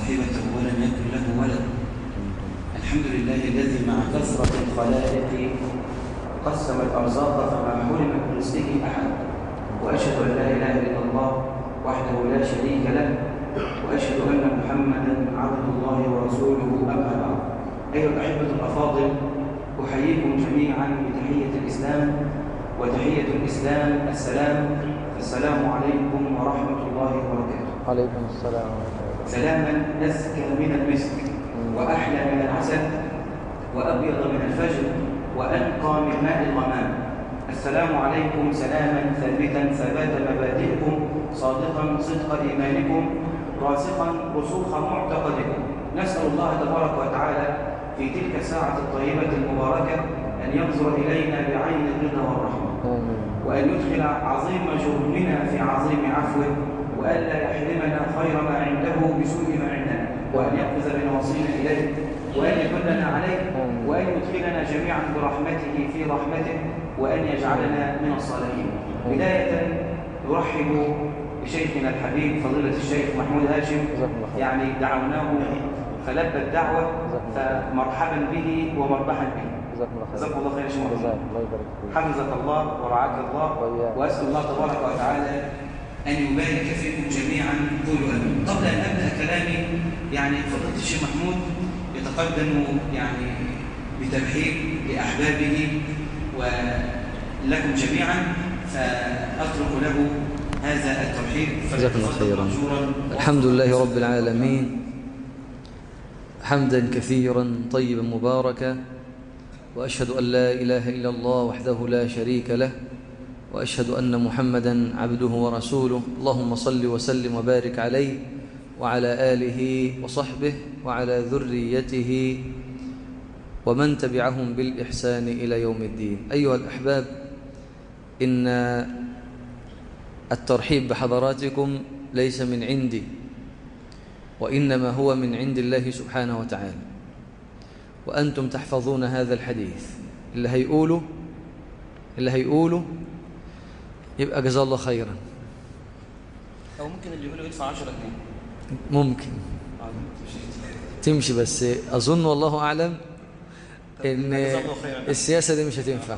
صاحبة ولم يكن له ولد. الحمد لله الذي مع كثرة الخلائق قسم الأرزاق فما حرم من رزقه أحد. وأشهد أن لا إله إلا الله وحده لا شريك له، وأشهد أن محمدا عبد الله ورسوله. أما بعد، أيها الأحبة الأفاضل، أحييكم جميعا بتحية الإسلام، وتحية الإسلام السلام عليكم ورحمة الله وبركاته. عليكم السلام ورحمة الله. سلاما أزكى من المسك، وأحلى من العسل، وأبيض من الفجر، وأنقى من ماء الغمام. السلام عليكم سلاما ثابتا ثبات مبادئكم، صادقا صدق إيمانكم، راسخا رسوخ معتقدكم. نسأل الله تبارك وتعالى في تلك الساعة الطيبة المباركة أن ينظر إلينا بعين الرضا والرحمة، وأن يدخل عظيم جرمنا في عظيم عفوه، وألا يحرمنا خير ما عنده بسوء ما عندنا، وأن يأخذ بنواصينا إليه، وأن يدلنا عليه، وأن يدخلنا جميعا برحمته في رحمته، وأن يجعلنا من الصالحين. بداية نرحب بشيخنا الحبيب فضيلة الشيخ محمود هاشم، يعني دعوناه فلبى الدعوة، فمرحبا به ومربحا به. جزاكم الله خير يا شيخ محمود. حفظك الله ورعاك الله، وأسأل الله تبارك وتعالى أن يبارك فيكم جميعا. قولوا آمين. قبل أن أبدأ كلامي، يعني فضيلة الشيخ محمود يتقدم يعني بترحيب لأحبابه ولكم جميعا، فأترك له هذا الترحيب. جزاكم الله خيرا. الحمد لله رب العالمين، حمدا كثيرا طيبا مباركا، وأشهد أن لا إله إلا الله وحده لا شريك له، وأشهد أن محمدا عبده ورسوله. اللهم صل وسلم وبارك عليه وعلى آله وصحبه وعلى ذريته ومن تبعهم بالإحسان إلى يوم الدين. أيها الأحباب، إن الترحيب بحضراتكم ليس من عندي، وإنما هو من عند الله سبحانه وتعالى، وأنتم تحفظون هذا الحديث. اللي هيقوله يبقى جزاه الله خيرا، أو ممكن اللي يقوله يدفع 10 جنيه، ممكن تمشي، بس أظن والله أعلم إن السياسة دي مش هتنفع.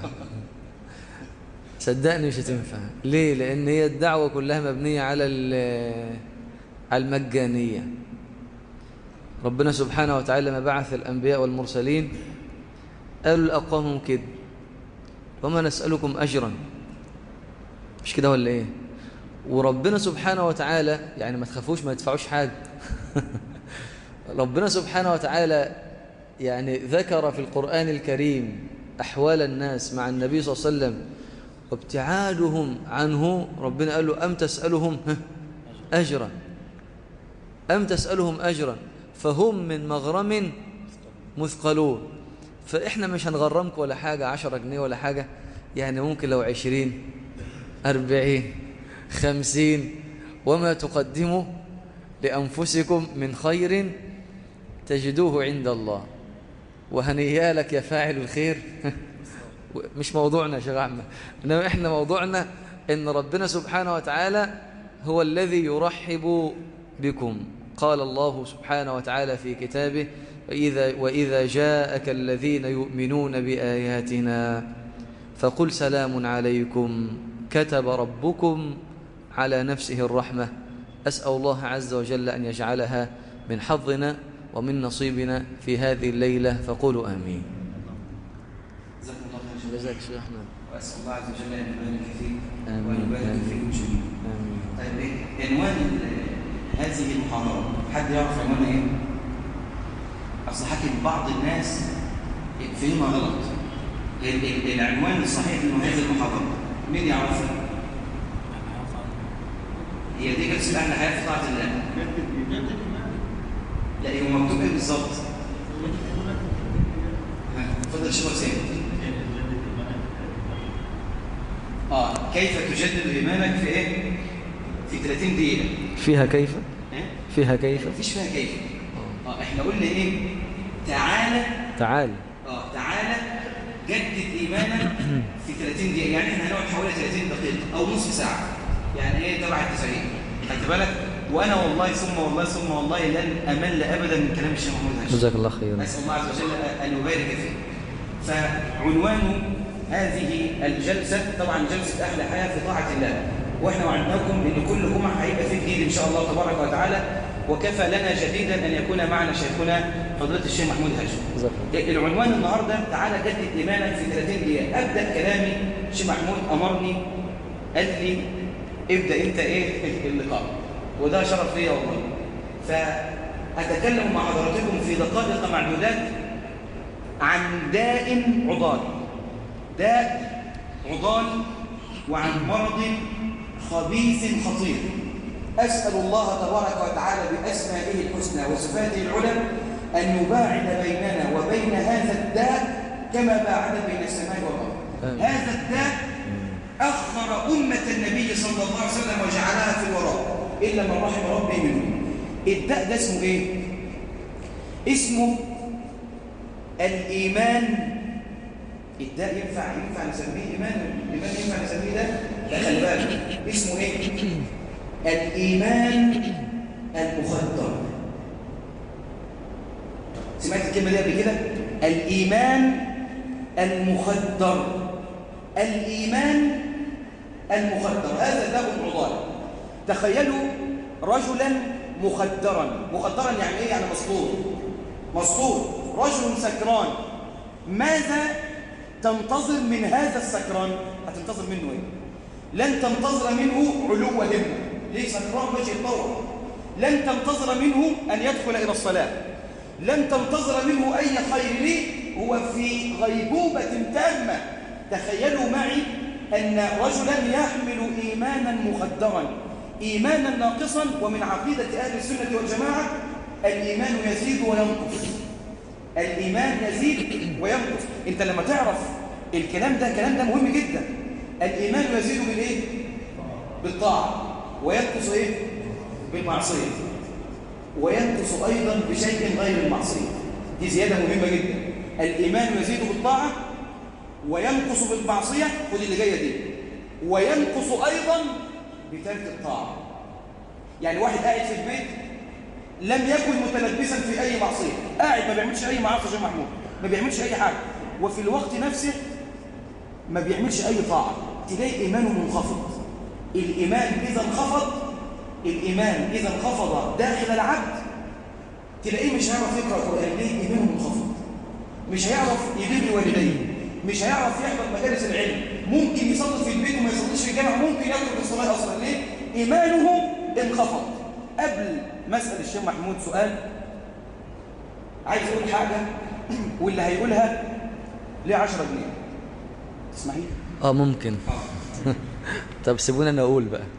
صدقني مش هتنفع. ليه؟ لأن هي الدعوة كلها مبنية على المجانية. ربنا سبحانه وتعالى لما بعث الأنبياء والمرسلين قالوا لأقوامهم كده: وما نسألكم أجرا. مش كده ولا إيه؟ وربنا سبحانه وتعالى يعني ما تخافوش، ما يدفعوش حاجة. ربنا سبحانه وتعالى يعني ذكر في القرآن الكريم أحوال الناس مع النبي صلى الله عليه وسلم وابتعادهم عنه. ربنا قال له: أم تسألهم أجرا، أم تسألهم أجرا فهم من مغرم مثقلون. فإحنا مش هنغرمك ولا حاجة، 10 جنيه ولا حاجة، يعني ممكن لو 20 40 50. وما تقدموا لأنفسكم من خير تجدوه عند الله. وهنيا لك يا فاعل الخير. مش موضوعنا يا شيخ أحمد، إنما إحنا موضوعنا إن ربنا سبحانه وتعالى هو الذي يرحب بكم. قال الله سبحانه وتعالى في كتابه: وإذا جاءك الذين يؤمنون بآياتنا فقل سلام عليكم كتب ربكم على نفسه الرحمة. أسأل الله عز وجل أن يجعلها من حظنا ومن نصيبنا في هذه الليلة، فقولوا آمين. جزاك شيخ أحمد. وأسأل الله عز وجل أن يبارك فيك وأن يبارك فيكم جميعا. طيب، عنوان هذه المحاضرة حد يعرف عنوانها إيه؟ أصل حكي بعض الناس فهمها غلط. العنوان الصحيح من هذه المحاضرة مين يعرفها؟ هي دي جلسة الأهل حياة في طاعة الله. لا، هو مكتوب إيه بالظبط؟ اتفضل شيخ حسين. كيف تجدد إيمانك في إيه؟ في 30 دقيقة. فيها كيف؟ فيها كيف؟ مفيش فيها كيف. إحنا قلنا إيه؟ تعالى جدد إيمانك في 30 دقيقة. يعني إحنا هنقعد حوالي 30 دقيقة أو نصف ساعة، يعني إيه تبع ال90. خدت بالك؟ وأنا والله ثم والله ثم والله لن أمل أبدا من كلام الشيخ محمود هاشم. جزاك الله خيرا. أسأل الله عز وجل أن يبارك فيه. فعنوان هذه الجلسة طبعا جلسة أحلى حياة في طاعة الله، وإحنا وعدناكم إن كل جمعة هيبقى فيه جديد إن شاء الله تبارك وتعالى، وكفى لنا جديدا أن يكون معنا شيخنا فضيلة الشيخ محمود هاشم. العنوان النهاردة تعالى جدد إيمانك في 30 دقيقة. أبدأ كلامي الشيخ محمود أمرني قال لي ابدأ أنت اللقاء، وده شرف لي والله. فأتكلم مع حضراتكم في دقائق معدودات عن داء عضال، داء عضال، وعن مرض خبيث خطير. أسأل الله تبارك وتعالى بأسمائه الحسنى وصفاته العلى أن يباعد بيننا وبين هذا الداء كما باعد بين السماء والأرض. هذا الداء أخر أمة النبي صلى الله عليه وسلم وجعلها في الوراء إلا من رحم ربي منهم. الداء ده اسمه إيه؟ اسمه الإيمان. الداء ينفع نسميه إيمان؟ الإيمان ينفع نسميه ده؟ لا خلي بالك، اسمه إيه؟ الإيمان المخدر. سمعت الكلمة دي قبل كده؟ الإيمان المخدر. الإيمان المخدر هذا داء عضال. تخيلوا رجلا مخدرا. مخدرا يعني إيه؟ يعني مسطور. رجل سكران. ماذا تنتظر من هذا السكران؟ هتنتظر منه إيه؟ لن تنتظر منه علو همة. ليه؟ سكران ماشي يتطور. لن تنتظر منه أن يدخل إلى الصلاة. لن تنتظر منه أي خير. ليه؟ هو في غيبوبة تامة. تخيلوا معي أن رجلا يحمل إيمانا مخدرا، إيمانا ناقصا. ومن عقيدة أهل السنة والجماعة الإيمان يزيد وينقص. الإيمان يزيد وينقص. أنت لما تعرف الكلام ده مهم جدا. الإيمان يزيد بالإيه؟ بالطاعة. وينقص إيه؟ بالمعصية. وينقص أيضا بشيء غير المعصية. دي زيادة مهمة جدا. الإيمان يزيد بالطاعة وينقص بالمعصية. خد اللي جاية دي. وينقص أيضا بترك الطاعة. يعني واحد قاعد في البيت لم يكن متلبسا في أي معصية، قاعد ما بيعملش أي معاصي يا محمود، ما بيعملش أي حاجة، وفي الوقت نفسه ما بيعملش أي طاعة، تلاقي إيمانه منخفض. الإيمان إذا انخفض داخل العبد تلاقيه مش هيعرف يقرأ القرآن. ليه؟ إيمانه منخفض. مش هيعرف يجيب لوالديه، مش هيعرف يحضر مجالس العلم، ممكن يصلي في البيت وما يصليش في الجامعة، ممكن يترك الصلاة أصلا. ليه؟ إيمانه انخفض. قبل ما أسأل الشيخ محمود سؤال، عايز أقول حاجة واللي هيقولها ليه 10 جنيه. تسمحي؟ ممكن. طب سيبونا أنا أقول بقى.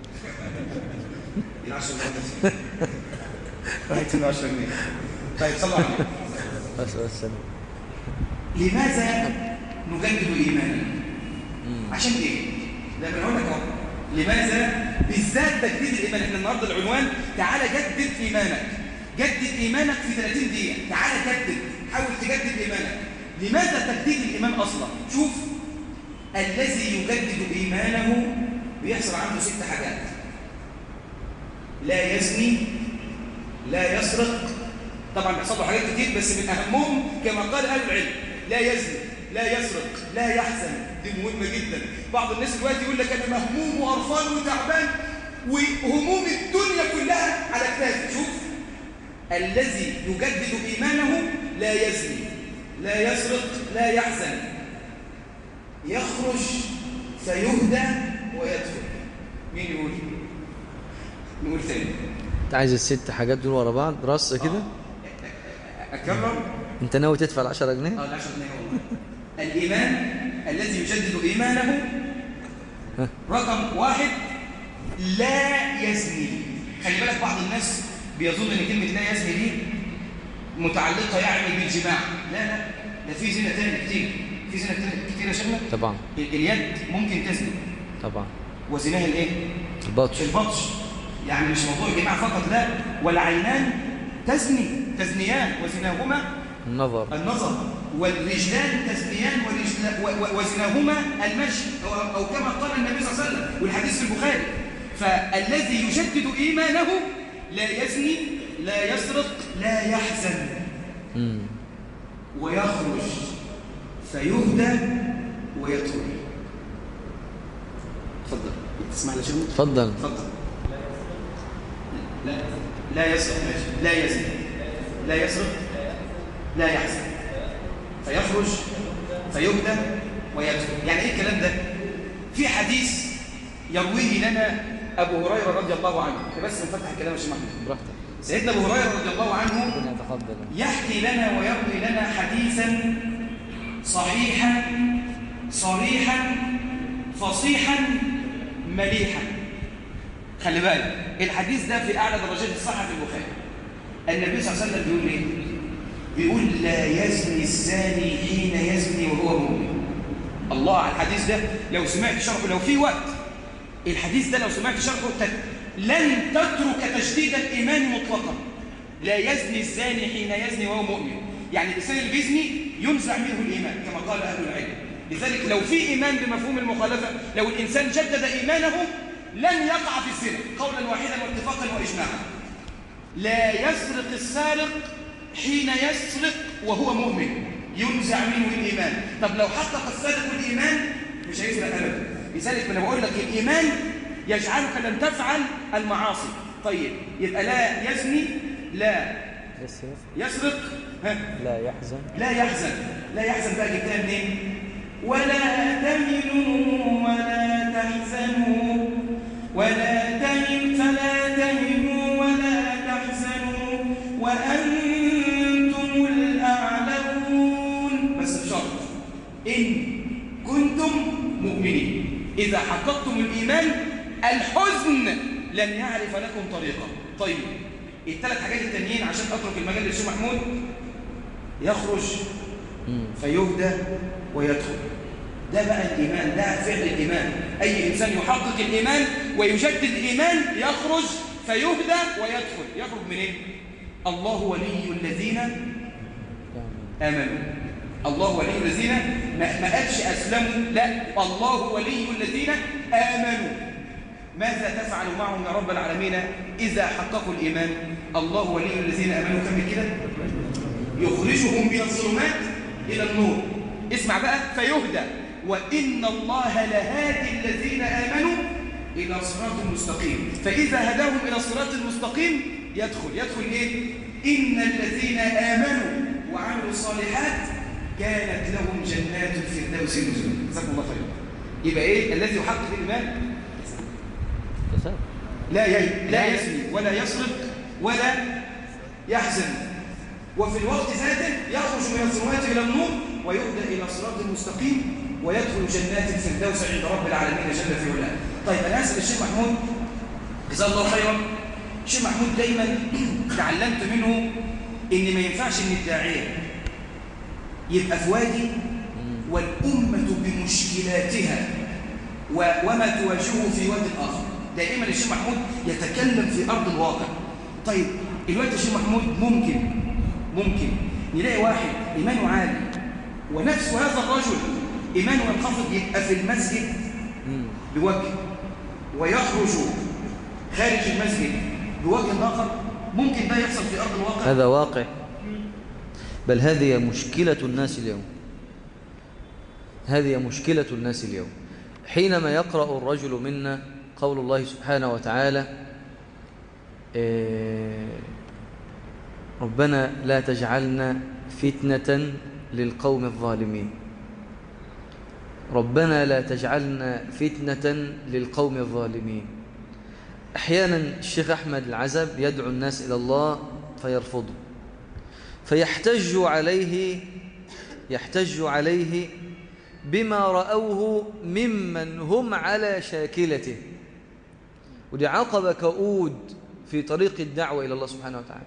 10 جنيه. رايت 10 جنيه. طيب صلوا على النبي. بس لماذا نجدد إيماننا؟ عشان إيه؟ لا بنقول لك اهو. لماذا بالذات تجديد الإيمان؟ احنا النهارده العنوان تعالى جدد إيمانك. جدد إيمانك في 30 دقيقة. تعالى جدد، حاول تجدد إيمانك. لماذا تجديد الإيمان أصلا؟ شوف، الذي يجدد إيمانه بيحصل عنده 6 حاجات. لا يزني، لا يسرق. طبعا بيحصل له حاجات كتير بس من أهمهم كما قال أهل العلم: لا يزني، لا يسرق، لا يحزن. دي مهمة جدا. بعض الناس دلوقتي يقول لك أنا مهموم وقرفان وتعبان وهموم الدنيا كلها على كتافي. شوف، الذي يجدد إيمانه لا يزني، لا يسرق، لا يحزن، يخرج فيهدى ويدخل. مين يقول؟ نقول تاني. انت عايز ال6 حاجات دول ورا بعض رص كده؟ أكرر؟ انت ناوي تدفع 10 جنيه؟ ال 10 جنيه والله. الإيمان الذي يجدد إيمانه رقم 1: لا يزني. خلي بالك بعض الناس بيظن ان كلمة لا يزني دي متعلقة يعني بالجماع. لا ده في زنا تاني كتير. في زنا تاني كتير يا شيخنا. طبعا. اليد ممكن تزني طبعا، وزناها الايه؟ البطش. يعني مش موضوع الجماع فقط، لا، والعينان تزنيان وزناهما النظر، والرجلان تزنيان وزناهما المشي، أو كما قال النبي صلى الله عليه وسلم والحديث في البخاري. فالذي يجدد إيمانه لا يزني، لا يسرق، لا يحزن. ويخرج فيهدى ويدخل. تفضل تسمع لي شنو؟ تفضل. لا يسرق، ماشي. لا يزني، لا يسرق، لا يحزن. فيخرج فيهدى ويدخل. يعني ايه الكلام ده؟ في حديث يرويه لنا ابو هريره رضي الله عنه. بس نفتح الكلام يا شيخ محمود براحتك. سيدنا ابو هريره رضي الله عنه يحكي لنا ويروي لنا حديثا صحيحا صريحا فصيحا مليحا. خلي بالك الحديث ده في اعلى درجات الصحه في البخاري. النبي صلى الله عليه وسلم بيقول ايه؟ بيقول لا يزني الزاني حين يزني وهو مؤمن. الله على الحديث ده لو سمعت شرحه، لو في وقت الحديث ده لو سمعت شرحه لن تترك تجديد الإيمان مطلقا. لا يزني الزاني حين يزني وهو مؤمن، يعني الإنسان اللي بيزني ينزع منه الإيمان كما قال أهل العلم. لذلك لو في إيمان بمفهوم المخالفة، لو الإنسان جدد إيمانه لن يقع في الزنا قولا واحدا واتفاقا وإجماعا. لا يسرق السارق حين يسرق وهو مؤمن، ينزع منه الإيمان. طب لو حقق السارق الإيمان مش هيسرق أبدا. لذلك أنا بقول لك الإيمان يجعلك لن تفعل المعاصي. طيب يبقى لا يزني، لا يسرق، لا يحزن، لا يحزن. لا يحزن بقى جبتها منين؟ ولا تهنوا ولا تحزنوا ولا فلا تهنوا ولا تحزنوا وأنتم الأعلون، بس بشرط إن كنتم مؤمنين. إذا حققتم الإيمان الحزن لن يعرف لكم طريقا. طيب الثلاث حاجات التانيين عشان أترك المجال للشيخ محمود. يخرج فيهدى ويدخل. ده بقى الإيمان، ده فعل الإيمان. أي إنسان يحقق الإيمان ويجدد الإيمان يخرج فيهدى ويدخل. يخرج من إيه؟ الله ولي الذين آمنوا. الله ولي الذين ما قالش أسلموا، لا، الله ولي الذين آمنوا. ماذا تفعل معهم يا رب العالمين إذا حققوا الإيمان؟ الله ولي الذين آمنوا. كمل كده. يخرجهم من الظلمات إلى النور. اسمع بقى، فيهدى وإن الله لهادي الذين آمنوا إلى صراط مستقيم. فإذا هداهم إلى الصراط المستقيم يدخل إيه؟ إن الذين آمنوا وعملوا الصالحات كانت لهم جنات الفردوس نزلا. جزاكم الله خيرا. يبقى إيه الذي يحقق الإيمان؟ لا يزني ولا يسرق ولا يحزن، وفي الوقت ذاته يخرج من الظلمات إلى النور ويهدى إلى صراط المستقيم ويدخل جنات الفردوس عند رب العالمين جل في علاه. طيب أنا أسأل الشيخ محمود جزاه الله خيرا. الشيخ محمود دايما تعلمت منه إن ما ينفعش إن الداعية يبقى في وادي والأمة بمشكلاتها وما تواجهه في واد آخر. دائما الشيخ محمود يتكلم في أرض الواقع. طيب الوقت الشيخ محمود ممكن نلاقي واحد إيمانه عالي ونفس هذا الرجل إيمانه ينخفض، يبقى في المسجد بوجه ويخرج خارج المسجد بوجه آخر. ممكن ده يحصل في أرض الواقع. هذا واقع، بل هذه مشكلة الناس اليوم. هذه مشكلة الناس اليوم. حينما يقرأ الرجل منا قول الله سبحانه وتعالى ربنا لا تجعلنا فتنة للقوم الظالمين. ربنا لا تجعلنا فتنة للقوم الظالمين. أحيانا الشيخ أحمد العزب يدعو الناس إلى الله فيرفضوا، فيحتج عليه بما رأوه ممن هم على شاكلته. ودي عقبة كؤود في طريق الدعوة إلى الله سبحانه وتعالى.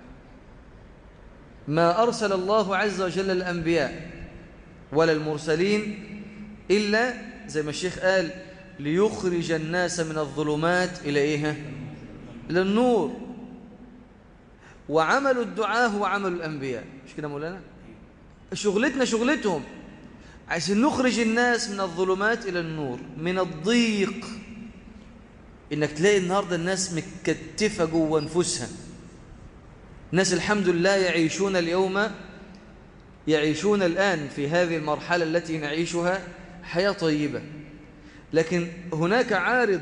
ما أرسل الله عز وجل الأنبياء ولا المرسلين إلا زي ما الشيخ قال ليخرج الناس من الظلمات إلى إيه؟ إلى النور. وعمل الدعاء هو عمل الأنبياء، مش كده مولانا؟ شغلتنا شغلتهم، عايزين نخرج الناس من الظلمات إلى النور، من الضيق. إنك تلاقي النهاردة الناس متكتفة جوه أنفسها الناس الحمد لله يعيشون الآن في هذه المرحلة التي نعيشها حياة طيبة. لكن هناك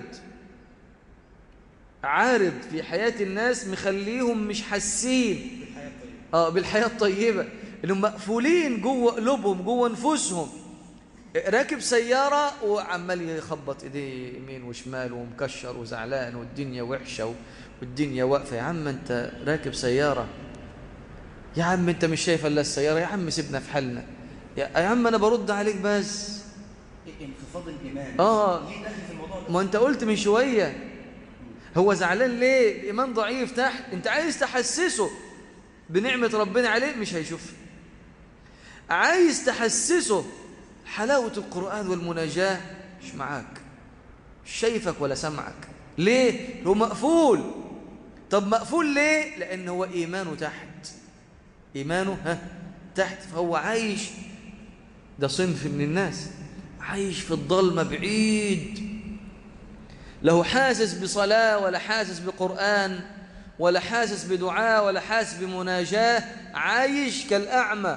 عارض في حياة الناس مخليهم مش حاسين بالحياة الطيبة، انهم مقفولين جوه قلوبهم جوه نفوسهم. راكب سيارة وعمال يخبط ايديه يمين وشمال ومكشر وزعلان والدنيا وحشة والدنيا واقفة. يا عم انت راكب سيارة، يا عم انت مش شايف الا السيارة، يا عم سيبنا في حالنا، يا عم انا برد عليك بس. انخفاض الإيمان ليه داخل في الموضوع ده؟ ما انت قلت من شوية هو زعلان ليه؟ الإيمان ضعيف تحت. انت عايز تحسسه بنعمة ربنا عليه، مش هيشوفها. عايز تحسسه حلاوة القرآن والمناجاة، مش معاك، مش شايفك ولا سمعك. ليه؟ هو مقفول. طب مقفول ليه؟ لأن هو إيمانه تحت، فهو عايش. ده صنف من الناس عايش في الظلمة بعيد، له حاسس بصلاة ولا حاسس بقرآن ولا حاسس بدعاء ولا حاسس بمناجاة، عايش كالأعمى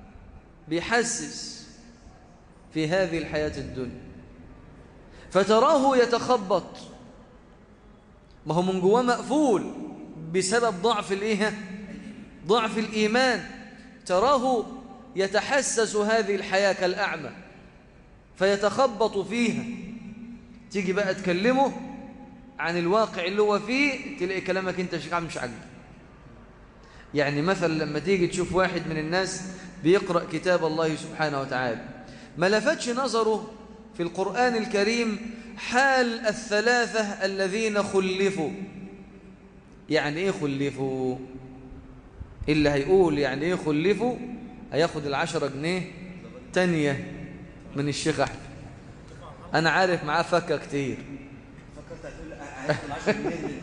بيحسس في هذه الحياة الدنيا. فتراه يتخبط، ما هو من جواه مقفول بسبب ضعف الإيمان. تراه يتحسس هذه الحياة كالأعمى فيتخبط فيها. تيجي بقى تكلمه عن الواقع اللي هو فيه، تلاقي كلامك انت مش عاجبه. يعني مثلا لما تيجي تشوف واحد من الناس بيقرأ كتاب الله سبحانه وتعالى، ما لفتش نظره في القرآن الكريم حال الثلاثة الذين خلفوا. يعني ايه خلفوا؟ اللي هيقول يعني ايه خلفوا هياخد 10 جنيه تانية من الشيخ أحمد. أنا عارف معاه فكة كتير. فكرت هتقول هياخد 10 جنيه.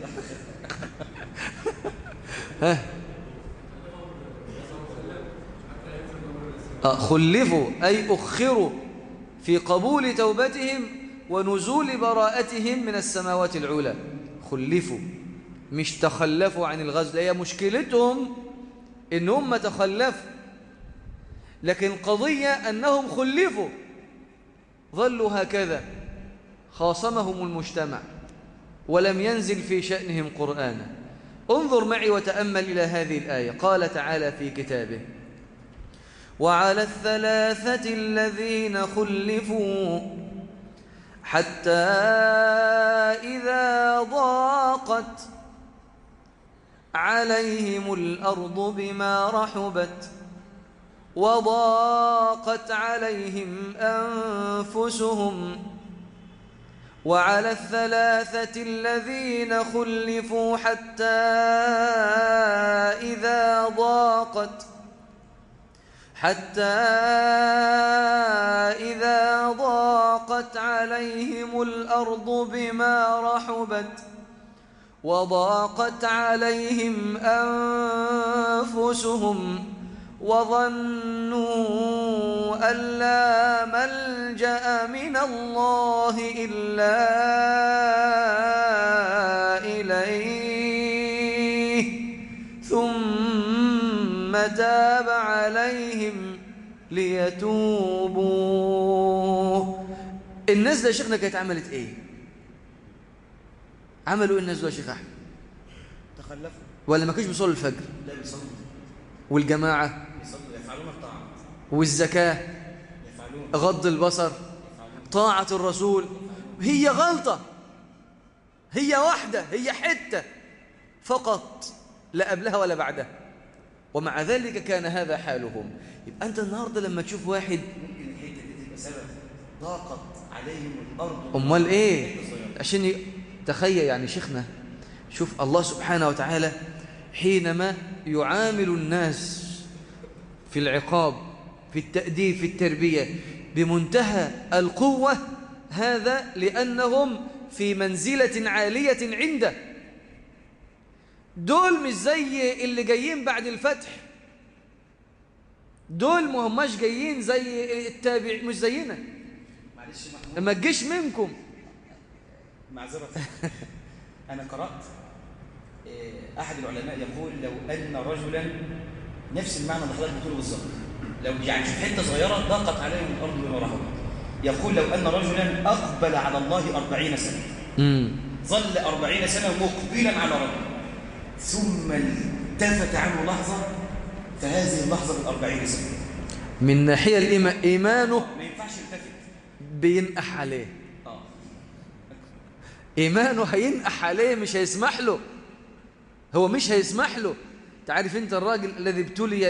خلفوا أي أخروا في قبول توبتهم ونزول براءتهم من السماوات العلى. خلفوا مش تخلفوا عن الغزو، هي مشكلتهم إنهم تخلفوا، لكن قضية أنهم خلفوا، ظلوا هكذا، خاصمهم المجتمع ولم ينزل في شأنهم قرآنا. انظر معي وتأمل إلى هذه الآية. قال تعالى في كتابه: وعلى الثلاثة الذين خلفوا حتى إذا ضاقت عليهم الأرض بما رحبت وضاقت عليهم أنفسهم وعلى الثلاثة الذين خلفوا حتى إذا ضاقت عليهم الأرض بما رحبت وضاقت عليهم أنفسهم وظنوا أن لا ملجأ من الله إلا إليه ثم تاب عليهم ليتوبوا. الناس ده شيخنا كانت عملت ايه؟ عملوا الناس ده يا شيخ احمد؟ تخلفوا ولا ما كانوش بيصلوا الفجر؟ لا بيصلوا. والجماعه بيصلوا، يفعلون الطاعات. والزكاه يفعلون. غض البصر، طاعه الرسول. هي غلطه، هي واحده، هي حته فقط، لا قبلها ولا بعدها، ومع ذلك كان هذا حالهم. يبقى انت النهارده لما تشوف واحد ممكن الحته دي تبقى سبب ضاقت عليهم الارض. امال ايه؟ عشان تخيل يعني شيخنا، شوف الله سبحانه وتعالى حينما يعامل الناس في العقاب، في التأديب، في التربية بمنتهى القوة، هذا لأنهم في منزلة عالية عنده. دول مش زي اللي جايين بعد الفتح، دول ما هماش جايين زي التابع، مش زينا. معلش ما تجيش منكم معذرة. أنا قرأت أحد العلماء يقول لو أن رجلا نفس المعنى اللي حضرتك بتقوله بالظبط، لو يعني شوف حتة صغيرة ضاقت عليهم الأرض بما رحبت، يقول لو أن رجلا أقبل على الله 40 سنة ظل 40 سنة مقبلا على ربه ثم التفت عنه لحظة، فهذه اللحظة ب40 سنة من ناحية إيمانه ما ينفعش يلتفت، بينقح عليه. إيمانه هينقح عليه، مش هيسمح له، هو مش هيسمح له. تعرف أنت الراجل الذي ابتلي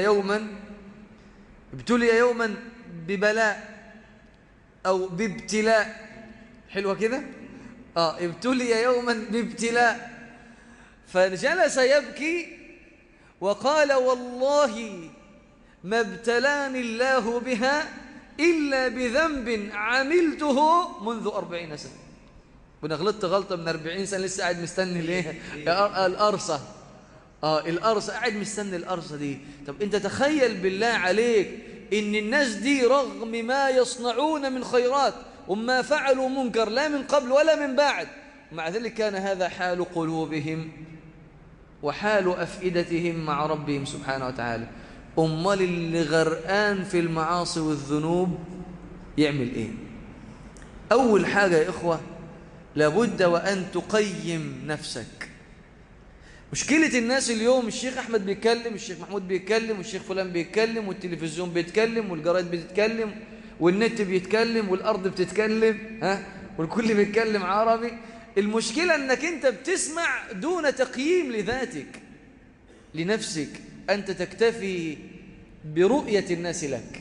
يوما ببلاء أو بابتلاء، حلوة كده؟ ابتلي يوما بابتلاء فجلس يبكي وقال والله ما ابتلاني الله بها إلا بذنب عملته منذ 40 سنة. وانا غلطت غلطة من 40 سنة لسه قاعد مستني ليه؟ القرصة. القرصة، قاعد مستني القرصة دي. طب انت تخيل بالله عليك ان الناس دي رغم ما يصنعون من خيرات وما فعلوا منكر لا من قبل ولا من بعد، مع ذلك كان هذا حال قلوبهم وحال أفئدتهم مع ربهم سبحانه وتعالى. أمال اللي غرقان في المعاصي والذنوب يعمل إيه؟ أول حاجة يا إخوة لابد وأن تقيم نفسك. مشكلة الناس اليوم الشيخ أحمد بيتكلم، الشيخ محمود بيتكلم، والشيخ فلان بيتكلم، والتلفزيون بيتكلم، والجرايد بتتكلم، والنت بيتكلم، والأرض بتتكلم، والكل بيتكلم عربي. المشكلة أنك أنت بتسمع دون تقييم لذاتك لنفسك، أنت تكتفي برؤية الناس لك.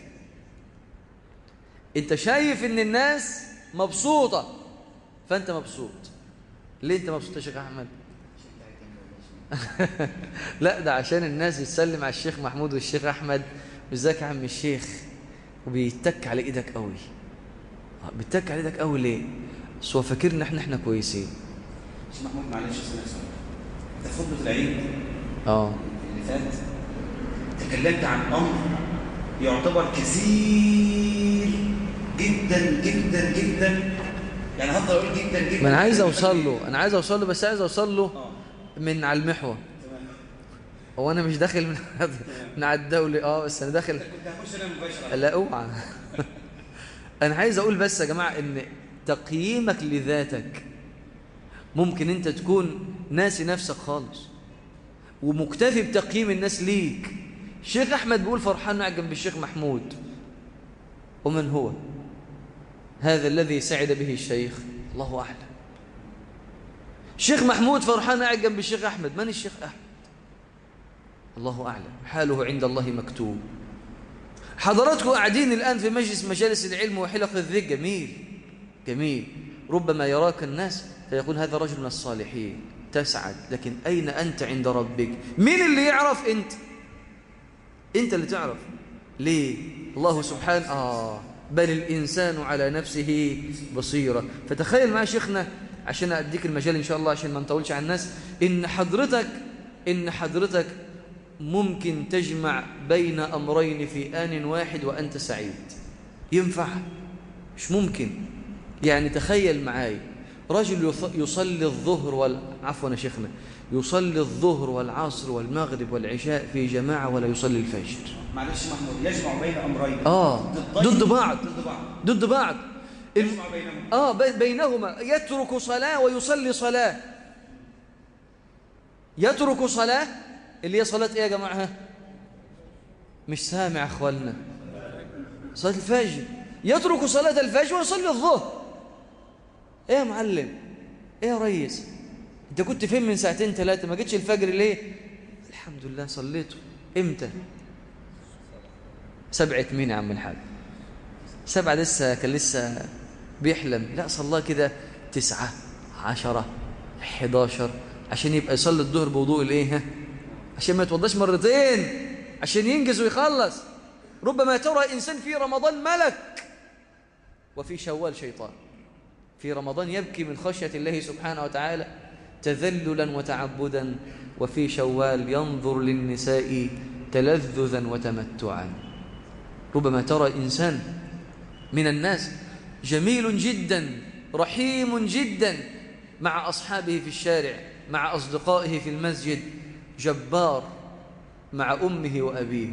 أنت شايف أن الناس مبسوطة فأنت مبسوط. ليه أنت مبسوط يا شيخ أحمد؟ لا، ده عشان الناس بتسلم على الشيخ محمود والشيخ أحمد، ازيك يا عم الشيخ، وبيتك على إيدك قوي. بيتك على إيدك قوي ليه؟ بس هو فاكرنا احنا كويسين. شيخ محمود معلش سنة انت في خطبة العيد اللي فات تكلمت عن أمر يعتبر كثير جدا جدا جدا، يعني هفضل اقول جدا جدا. ما انا عايز اوصل له، بس عايز اوصل له من على المحور. هو انا مش داخل من على الدولي، بس انا داخل. كنت هخش انا مباشرة. لا اوعى. انا عايز اقول بس يا جماعه ان تقييمك لذاتك ممكن انت تكون ناسي نفسك خالص ومكتفي بتقييم الناس ليك. الشيخ احمد بيقول فرحان قاعد جنب الشيخ محمود، ومن هو هذا الذي سعد به الشيخ؟ الله اعلم. الشيخ محمود فرحان قاعد جنب الشيخ احمد، من الشيخ احمد؟ الله اعلم، حاله عند الله مكتوب. حضراتكم قاعدين الان في مجالس العلم وحلق الذكر، جميل. ربما يراك الناس فيقول هذا رجل من الصالحين، تسعد، لكن أين أنت عند ربك؟ مين اللي يعرف؟ أنت اللي تعرف. ليه؟ الله سبحانه بل الإنسان على نفسه بصيرة. فتخيل معي شيخنا، عشان أديك المجال إن شاء الله عشان ما نطولش على الناس، إن حضرتك ممكن تجمع بين أمرين في آن واحد وأنت سعيد. ينفع؟ مش ممكن. يعني تخيل معاي رجل يصلي الظهر عفوا يا شيخنا، يصلي الظهر والعصر والمغرب والعشاء في جماعة ولا يصلي الفجر. معلش محمود، يجمع بين أمرين ضد بعض يجمع بينهما. بينهما يترك صلاة ويصلي صلاة. يترك صلاة اللي هي صلاة ايه يا جماعة؟ مش سامع اخوالنا؟ صلاة الفجر. يترك صلاة الفجر ويصلي الظهر. ايه يا معلم؟ ايه يا ريس؟ انت كنت فين من ساعتين ثلاثة؟ ما جيتش الفجر ليه؟ الحمد لله صليته. امتى؟ 7 مين يا عم الحاج؟ 7 كان لسه بيحلم. لا، صلاه كده 9 10 11 عشان يبقى يصلي الظهر بوضوء الايه؟ عشان ما يتوضاش مرتين، عشان ينجز ويخلص. ربما ترى إنسان في رمضان ملك وفي شوال شيطان. في رمضان يبكي من خشية الله سبحانه وتعالى تذللا وتعبدا، وفي شوال ينظر للنساء تلذذا وتمتعا. ربما ترى إنسان من الناس جميل جدا رحيم جدا مع أصحابه في الشارع، مع أصدقائه في المسجد جبار مع أمه وأبيه،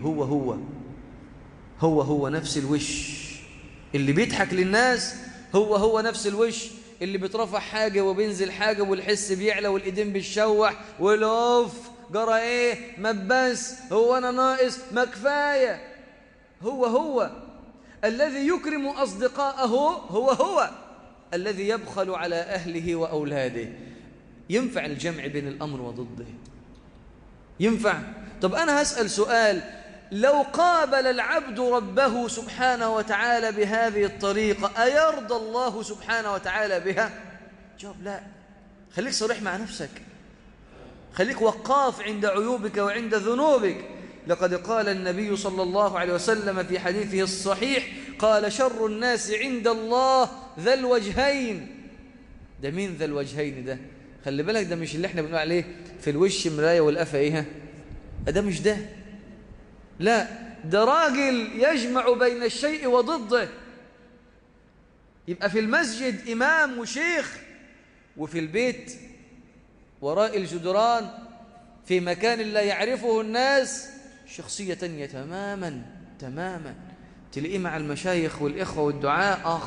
هو نفس الوش اللي بيضحك للناس، هو نفس الوش اللي بيترفع حاجة وبينزل حاجة والحس بيعلى والإيدين بتشوح والأوف جرى إيه ما بس هو أنا ناقص ما كفاية. هو الذي يكرم أصدقاءه، هو الذي يبخل على أهله وأولاده. ينفع الجمع بين الأمر وضده؟ ينفع؟ طب أنا هسأل سؤال، لو قابل العبد ربه سبحانه وتعالى بهذه الطريقة أيرضى الله سبحانه وتعالى بها؟ جواب لا. خليك صريح مع نفسك، خليك وقاف عند عيوبك وعند ذنوبك. لقد قال النبي صلى الله عليه وسلم في حديثه الصحيح، قال شر الناس عند الله ذا الوجهين. ده مين ذا الوجهين ده؟ خلي بالك ده مش اللي احنا بنقول عليه في الوش مراية والقفا ايه، ده مش ده، لا ده راجل يجمع بين الشيء وضده. يبقى في المسجد إمام وشيخ، وفي البيت وراء الجدران في مكان لا يعرفه الناس شخصية تانية تماما. تلاقيه مع المشايخ والإخوة والدعاء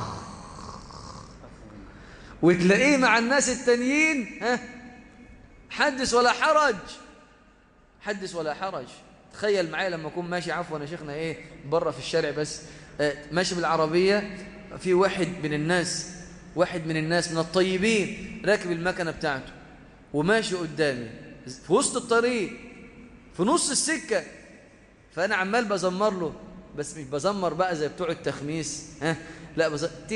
وتلاقيه مع الناس التانيين حدث ولا حرج. تخيل معايا لما أكون ماشي، عفوا يا شيخنا إيه، بره في الشارع بس ماشي بالعربية، في واحد من الناس من الطيبين راكب المكنة بتاعته وماشي قدامي في وسط الطريق في نص السكة، فأنا عمال بزمر له، بس مش بزمر بقى زي بتوع التخميس لا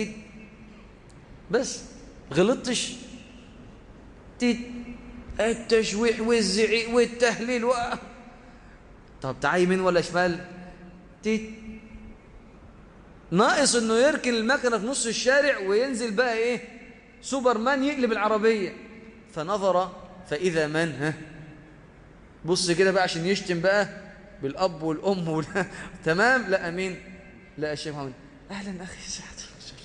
بس غلطتش التشويح والزعيق والتهليل طب تعالى يمين ولا شمال؟ ناقص انه يركن المكنه في نص الشارع وينزل بقى ايه سوبرمان يقلب العربيه. فنظر فاذا من بص كده بقى عشان يشتم بقى بالاب والام تمام. لا امين، لا الشيخ محمد اهلا اخي سعد،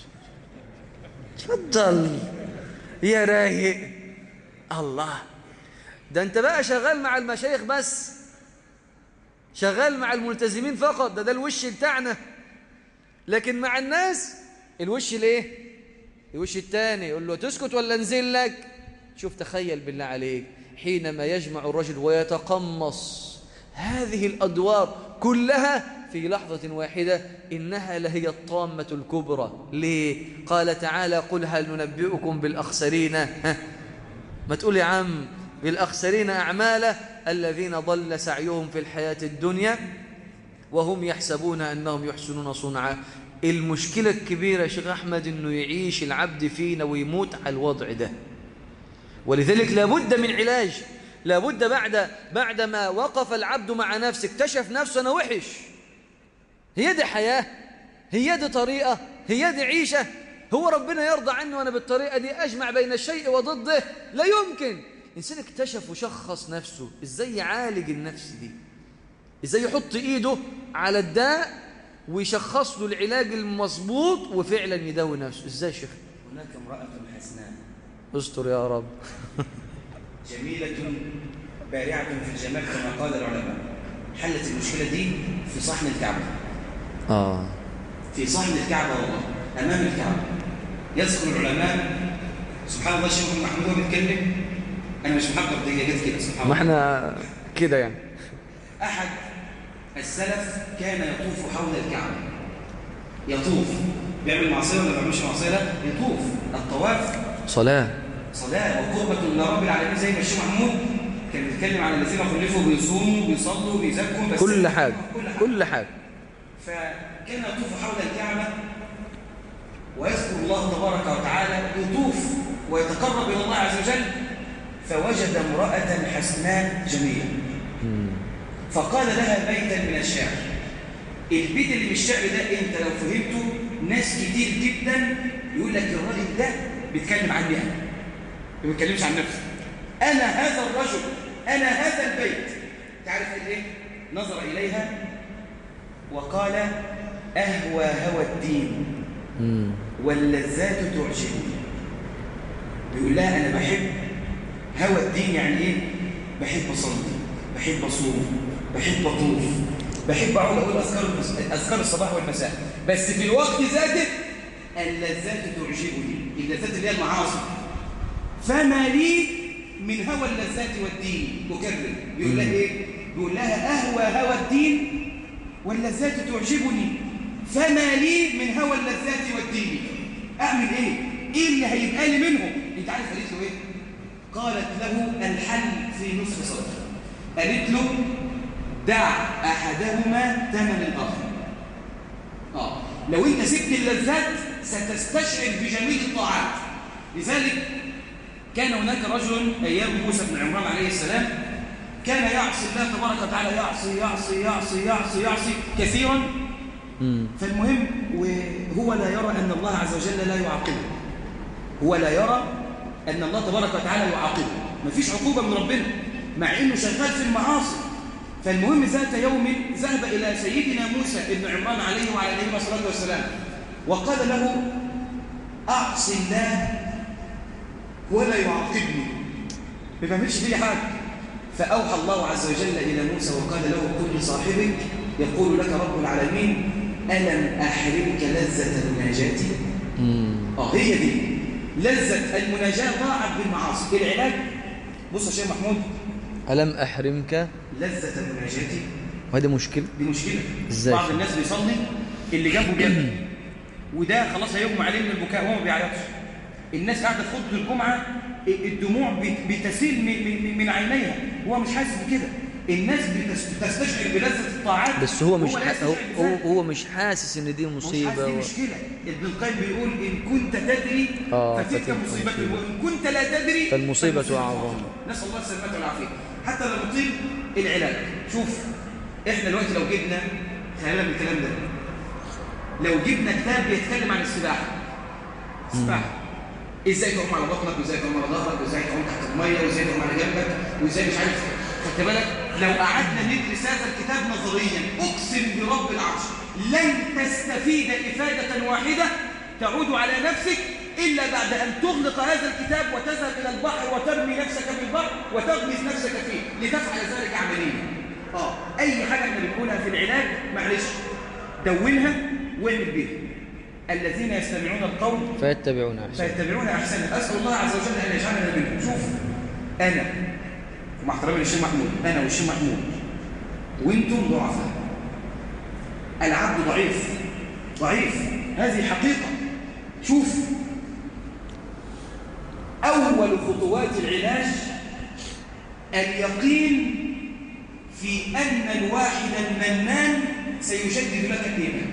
اتفضل يا رايق. الله، ده انت بقى شغال مع المشايخ بس، شغال مع الملتزمين فقط، ده الوش بتاعنا. لكن مع الناس الوش الايه؟ الوش الثاني، يقول له تسكت ولا انزل لك؟ شوف تخيل بالله عليك حينما يجمع الرجل ويتقمص هذه الأدوار كلها في لحظة واحدة، إنها لهي الطامة الكبرى. ليه؟ قال تعالى قل هل ننبئكم بالأخسرين ما تقول يا عم بالأخسرين أعمالا الذين ضل سعيهم في الحياة الدنيا وهم يحسبون أنهم يحسنون صنعا. المشكلة الكبيرة يا شيخ أحمد أنه يعيش العبد فينا ويموت على الوضع ده، ولذلك لابد من علاج، لابد بعد ما وقف العبد مع نفسه اكتشف نفسه أنا وحش، هي دي حياة، هي دي طريقة، هي دي عيشة، هو ربنا يرضى عني وأنا بالطريقة دي أجمع بين الشيء وضده؟ لا يمكن. إنسان اكتشف وشخص نفسه، إزاي يعالج النفس دي؟ إزاي يحط إيده على الداء ويشخص له العلاج المظبوط وفعلا يداوي نفسه؟ إزاي يا شيخ؟ هناك امرأة حسناء استر يا رب جميلة بارعة في الجمال كما قال العلماء، حلت المشكلة دي في صحن الكعبة. في صحن الكعبة والله، أمام الكعبة. يذكر العلماء سبحان الله الشيخ محمود هو بيتكلم، أنا مش محقق دي جت كده سبحان الله، ما احنا كده يعني. أحد السلف كان يطوف حول الكعبة، يطوف، بيعمل معصية ولا ما بيعملش معصية؟ لا، يطوف. الطواف صلاة وقربة لرب العالمين، زي ما الشيخ محمود كان بيتكلم عن الذين خلفوا بيصوموا بيصلوا بيزكوا، بس كل حاجة. فكان يطوف حول الكعبة ويذكر الله تبارك وتعالى، يطوف ويتقرب إلى الله عز وجل، فوجد امرأة حسناء جميلة فقال لها بيتا من الشعر. البيت اللي بالشعر ده انت لو فهمته ناس كتير جدا يقول لك الراجل ده بيتكلم عني انا، ما بيتكلمش عن نفسه، انا هذا الرجل، انا هذا البيت. تعرف ايه؟ نظر اليها وقال اهوى هوى الدين واللذات تعجبني. بيقول لها انا بحب هوى الدين يعني إيه؟ بحب أصلي، بحب أصوم، بحب أطوف، بحب أقول أذكار الصباح والمساء، بس في الوقت ذاته اللذات تعجبني، اللذات اللي هي المعاصي. فما لي من هوى اللذات والدين. أكرر، بيقول لها إيه؟ بيقول لها أهوى هوى الدين واللذات تعجبني، فما لي من هوى اللذات والدين. أعمل إيه؟ إيه اللي هيبقى لي منهم؟ أنت عارف قالت له إيه؟ قالت له الحل في نصف صدر. قالت له دع أحدهما ثمن الآخر. لو أنت سبت اللذات ستستشعر بجميل الطاعات. لذلك كان هناك رجل أيام موسى بن عمران عليه السلام كان يعصي الله تبارك وتعالى، يعصي يعصي يعصي يعصي يعصي كثيرا. فالمهم وهو لا يرى أن الله عز وجل لا يعاقبه، هو لا يرى أن الله تبارك وتعالى يعاقبه، ما فيش عقوبة من ربنا مع أنه شغال في المعاصي. فالمهم ذات يوم ذهب إلى سيدنا موسى بن عمران عليه وعلى نبينا الصلاة والسلام وقال له أعصي الله ولا يعاقبني، ما بعملش فيه حاجة. فأوحى الله عز وجل إلى موسى وقال له كل صاحبك يقول لك رب العالمين ألم أحرمك لذة مناجاتي؟ هي دي لذة المناجاة ضاعت بالمعاصي. العلاج بص يا شيخ محمود، ألم أحرمك لذة مناجاتي، وهذه مشكلة. دي مشكلة. إزاي؟ بعض الناس بيصلي اللي جنبه بيبكي وده خلاص هيغمى عليه من البكاء وهو ما بيعيطش. الناس قاعدة في خطبة الجمعة الدموع بتسيل من عينيها وهو مش حاسس بكده. الناس بتستشعر بلذة الطاعات بس هو مش حاسس ان دي مصيبة. مش حاسس، دي مشكلة. ابن القيم بيقول إن كنت تدري فتلك مصيبة، وإن كنت لا تدري فالمصيبة أعظم. نسأل الله السلامة والعافية. حتى لو نطيل العلاج، شوف احنا دلوقتي لو جبنا خلينا من الكلام ده، لو جبنا كتاب بيتكلم عن السباحة، ازاي تعوم على بطنك، وازاي تعوم على ظهرك، وازاي تعوم تحت الميه، وازاي تعوم على جنبك، وازاي مش عارف، خدت بالك؟ لو قعدنا ندرس هذا الكتاب نظريا اقسم برب العرش لن تستفيد افاده واحده تعود على نفسك الا بعد ان تغلق هذا الكتاب وتذهب الى البحر وترمي نفسك في البحر وتغمس نفسك فيه لتفعل ذلك عمليا. اي حاجه احنا بنقولها في العلاج معلش دونها واعمل بيها. الذين يستمعون القول فيتبعون احسنه. اسال الله عز وجل ان يجعلنا منهم. شوف انا ومع احترامي للشيخ محمود، انا والشيخ محمود وانتم ضعفاء، العبد ضعيف، هذه حقيقه. شوف اول خطوات العلاج اليقين في ان الواحد المنان سيجدد لك الايمان.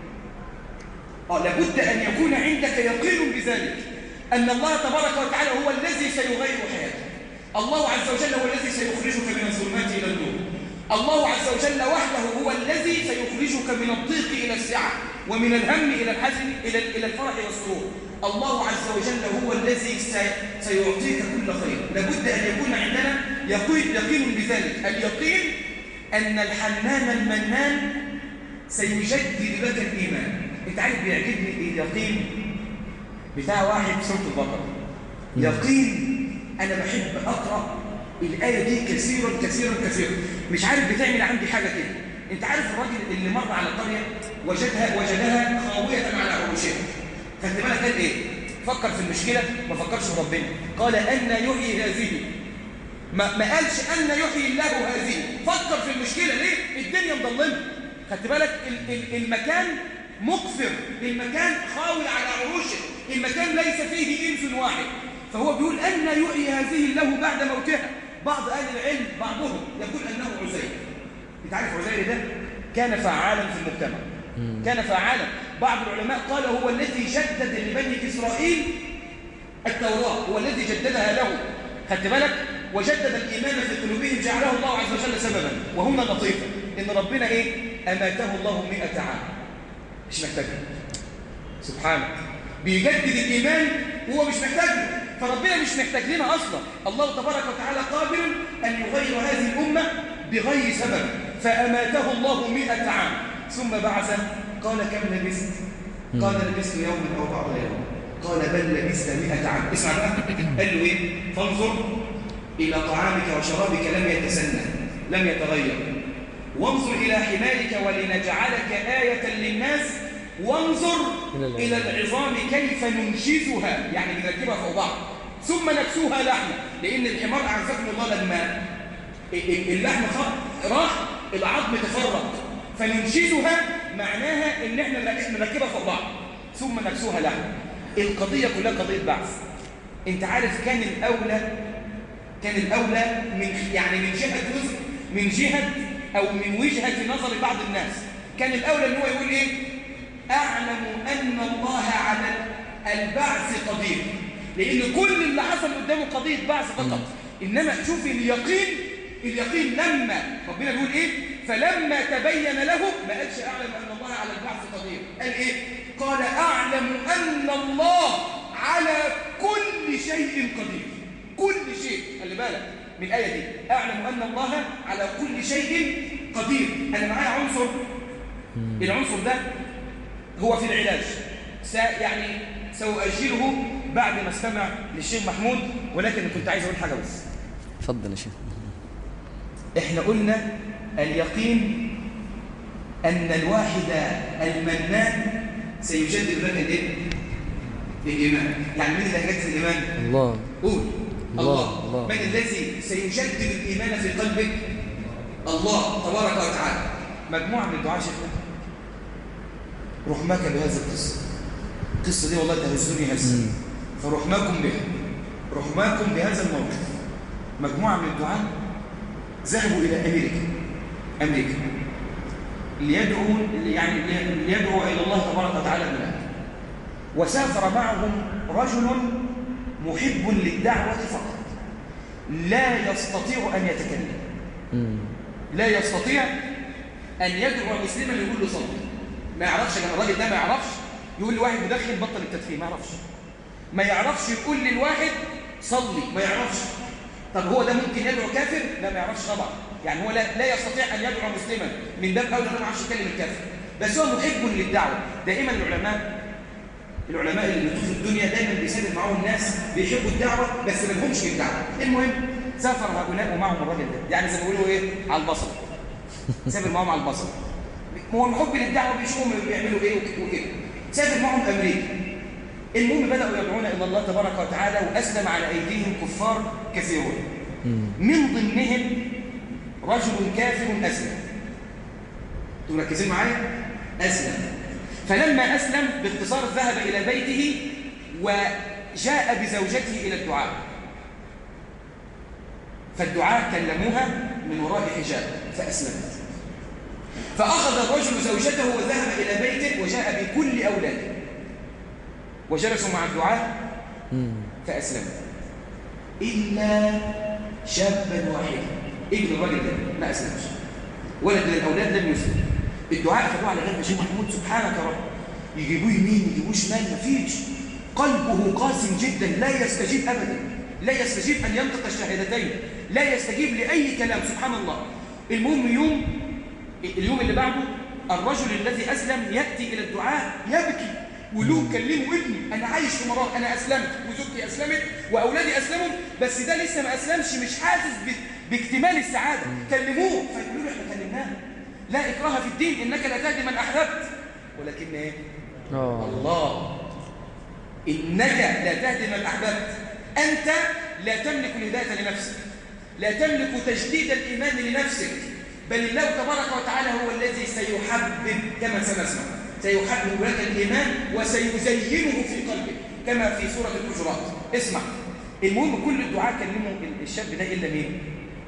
لابد أن يكون عندك يقين بذلك، أن الله تبارك وتعالى هو الذي سيغير حياتك. الله عز وجل هو الذي سيخرجك من الظلمات إلى النور. الله عز وجل وحده هو الذي سيخرجك من الضيق إلى السعة، ومن الهم إلى الحزن إلى الفرح والسرور. الله عز وجل هو الذي سيعطيك كل خير. لابد أن يكون عندنا يقين بذلك، اليقين أن الحنان المنان سيجدد لك الإيمان. انت عارف بيعجبني اليقين بتاع واحد في سورة البقرة، يقين. انا بحب اقرا الايه دي كثيرا كثيرا كثيرا، مش عارف بتعمل عندي حاجه كده. انت عارف الراجل اللي مر على قريه وجدها خاويه على عروشها، خدت بالك قال ايه؟ فكر في المشكله، ما فكرش في ربنا. قال ان يحيي هذه، ما قالش ان يحيي الله هذه، فكر في المشكله. ليه؟ الدنيا مظلمه، خدت بالك؟ المكان مقفر، المكان خاوي على عروشه، المكان ليس فيه انس واحد. فهو بيقول أن يحيي هذه الله بعد موتها. بعض أهل العلم بعضهم يقول أنه عزير. انت عارف عزير ده كان فعالا في المجتمع، كان فعالا. بعض العلماء قال هو الذي جدد لبني إسرائيل التوراة، هو الذي جددها له، خدت بالك؟ وجدد الإيمان في قلوبهم، جعله الله عز وجل سببا. وهنا لطيفة إن ربنا إيه؟ أماته الله 100 عام، مش محتاج. سبحانه بيجدد الإيمان وهو مش محتاج، فربنا مش محتاج لنا أصلا. الله تبارك وتعالى قادر أن يغير هذه الأمة بغير سبب، فأماته الله 100 عام ثم بعث. قال كم لبثت؟ قال لبثت يوما أو بعض يوم. قال بل لبثت 100 عام. اسمع بقى، قال له إيه؟ فانظر إلى طعامك وشرابك لم يتسنى، لم يتغير. وانظر إلى حمارك ولنجعلك آية للناس، وانظر إلى العظام كيف ننشزها، يعني بنركبها فوق بعض ثم نكسوها لحمة. لأن الحمار أعزكم الله لما اللحم راح العظم تفرق، فننشزها معناها إن احنا نركبها فوق بعض ثم نكسوها لحمة. القضية كلها قضية بعث. انت عارف كان الأولى من جهة أو من وجهة نظر بعض الناس، كان الأولى أنه يقول إيه؟ أعلم أن الله على البعث قدير، لأن كل اللي حصل قدامه قضية بعث فقط. إنما شوف اليقين لما ربنا بيقول إيه؟ فلما تبين له ما قالش أعلم أن الله على البعث قدير، قال إيه؟ قال أعلم أن الله على كل شيء قدير. كل شيء، خلي بالك من الآية دي، أعلم أن الله على كل شيء قدير. أنا معايا عنصر، العنصر ده هو في العلاج، سأؤجله بعد ما استمع للشيخ محمود، ولكن كنت عايز أقول حاجة بس. اتفضل يا شيخ. إحنا قلنا اليقين أن الواحد المنان سيجدد لك الإيمان. يعني مين اللي هيجدد الإيمان؟ الله. قول الله. من الذي سيجدد الإيمان في قلبك؟ الله تبارك وتعالى. مجموعة من الدعاء شيخنا رحمك بهذا القصة دي والله تهزني هزا، فرحماكم بهذا الموقف. مجموعة من الدعاء ذهبوا إلى أمريكا ليدعوا إلى الله تبارك وتعالى هناك، وسافر معهم رجل محب للدعوة فقط، لا يستطيع أن يتكلم، لا يستطيع أن يدعو مسلما يقول له صلي. ما يعرفش، كان الراجل ده ما يعرفش يقول لواحد مدخن بطل التدخين، ما يعرفش يقول للواحد صلي، ما يعرفش. طب هو ده ممكن يدعو كافر؟ لا، ما يعرفش طبعا. يعني هو لا يستطيع أن يدعو مسلما، من باب أولى ما يعرفش يكلم الكافر، بس هو محب للدعوة. دائما العلماء اللي في الدنيا دايما بيسافر معهم ناس بيحبوا الدعوة بس ما لهمش في الدعوة. المهم سافر هؤلاء ومعهم الراجل ده، يعني زي ما بيقولوا ايه، على البصر. سافر معهم على البصر، هو محب للدعوة، بيشوفهم بيعملوا ايه وكده. سافر معهم أمريكا. المهم بدأوا يدعون إلى الله تبارك وتعالى، وأسلم على أيديهم كفار كثيرون، من ضمنهم رجل كافر أسلم. انتوا مركزين معايا؟ أسلم. فلما أسلم باختصار ذهب إلى بيته وجاء بزوجته إلى الدعاء، فالدعاء كلموها من وراء حجاب فأسلمت. فأخذ الرجل زوجته وذهب إلى بيته وجاء بكل أولاده وجلسوا مع الدعاء فأسلمت، إلا شابا واحدا، ابن الرجل ده ما أسلمش، ولد من الأولاد لم يسلم. الدعاء أخذوه على غير الشيخ محمود، سبحانك رب، يجيبوه يمين يجيبوه شمال، مفيش. قلبه قاسم جدا، لا يستجيب أبدا، لا يستجيب أن ينطق الشهادتين، لا يستجيب لأي كلام، سبحان الله. المهم اليوم اللي بعده الرجل الذي أسلم يأتي إلى الدعاء يبكي، ولوه كلموا ابني، أنا عايش في مرار، أنا أسلمت وزوجتي أسلمت وأولادي أسلموا، بس ده لسه ما أسلمش، مش حاسس باكتمال السعادة. كلموه فيقولوا له احنا كلمناه، لا إكراه في الدين، إنك لا تهدي من أحببت ولكن إيه؟ الله، إنك لا تهدي من أحببت، أنت لا تملك الهداية لنفسك، لا تملك تجديد الإيمان لنفسك، بل الله تبارك وتعالى هو الذي سيحبب، كما سنسمع، سيحبب لك الإيمان وسيزينه في قلبك كما في سورة الحجرات. اسمع، المهم كل الدعاء كلموا الشاب ده إلا مين؟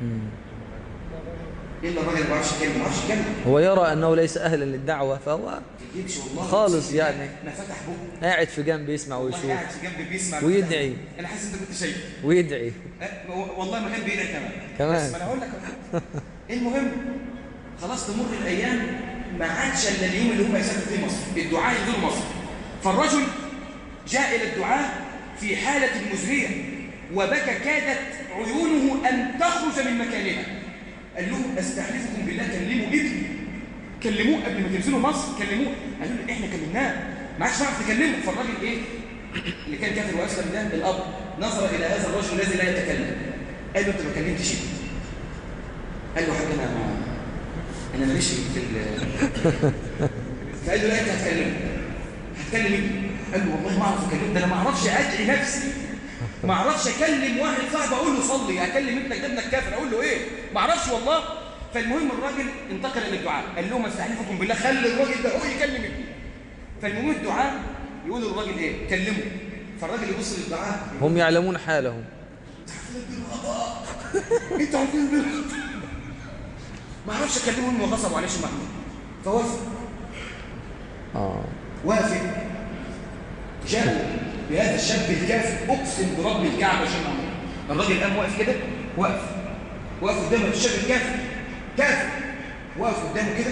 إلا الراجل ما بيعرفش يتكلم، هو يرى أنه ليس أهلا للدعوة، فهو خالص يعني ما فتح بقه، قاعد في جنب يسمع ويشوف، قاعد في جنب بيسمع ويدعي. أنا حاسس أنت كنت شايف ويدعي، والله ما كان بيدعي كمان. بس ما أنا هقول لك. المهم خلاص تمر الأيام، ما عادش إلا اليوم اللي هم يسافروا فيه مصر، الدعاء ينزلوا مصر. فالرجل جاء إلى الدعاء في حالة مزرية وبكى، كادت عيونه أن تخرج من مكانها. قال لهم أستحلفكم بالله كلموا ابني، كلموه قبل ما تنزلوا مصر، كلموه. قالوا له إحنا كلمناه ما عادش نعرف نكلمه. فالراجل إيه اللي كان كافر وأسلم ده، الأب نظر إلى هذا الرجل الذي لا يتكلم قال له: انت ما كلمتش ابني. قال له: حاجه انا ماليش في فقال له: لا، انت هتكلم ابني. قال له: والله ما اعرف اكلمه، ده انا ما اعرفش ادعي نفسي، ما اعرفش اكلم واحد صاحبي اقول له صلي، اكلم ابنك ده ابنك كافر اقول له ايه؟ ما اعرفش والله. فالمهم الراجل انتقل الى الدعاء، قال لهم: استحلفكم بالله خلي الراجل ده هو يكلم ابني. فالمهم الدعاء يقول للراجل ايه؟ كلمه. فالراجل يبص للدعاء، هم يعلمون حالهم. انت عارفين بالخطأ. ما اعرفش اكلمهم وغصبوا عليه شيخ محمود. فوافق. وافق. جاءوا بهذا الشاب الكافر، اقسم برب الكعبه يا شيخ محمود. الراجل قام واقف كده، واقف قدام الشاب الكافر، كافر واقف قدامه كده،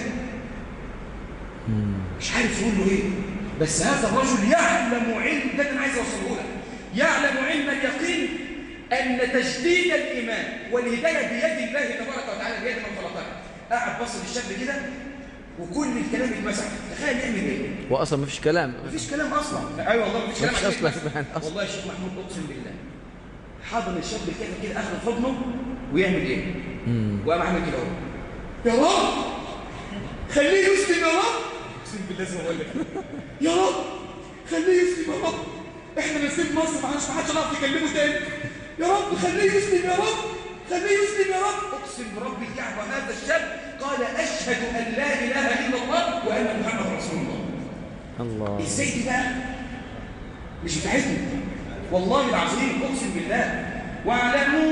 مش عارف يقول له ايه. بس هذا الرجل يعلم علم، ده اللي انا عايز اوصله لك، يعلم علم اليقين ان تجديد الايمان والهدايه بيد الله تبارك وتعالى، بيد من خلقه. قاعد بص للشاب كده وكل الكلام يتمسح. تخيل يعمل ايه؟ واصلا مفيش كلام، مفيش كلام اصلا. ايوه والله مفيش كلام اصلا. والله يا شيخ محمود اقسم بالله حاضن الشاب الكافر كده، اخذ حضنه ويعمل ايه؟ وقام عامل كده اهو: يا رب خليه يسلم يا رب. اقسم بالله زي ما بقول لك، يا رب خليه يسلم يا رب، احنا نسيب مصر ما حدش هنعرف نكلمه تاني، يا رب خليه يسلم يا رب، خليه يسلم يا رب. اقسم برب الكعبه هذا الشاب قال: اشهد ان لا اله الا الله وان محمد رسول الله. ازاي دي بقى؟ مش بتاعتنا والله العظيم، اقسم بالله. واعلموا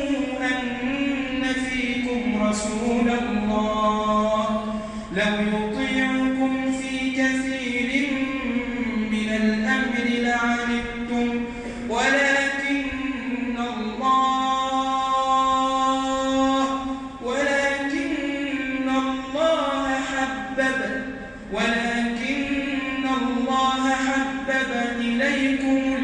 ان فيكم رسول الله لو يطيعكم في كثير من الامر لعنتم ولكن الله حبب إليكم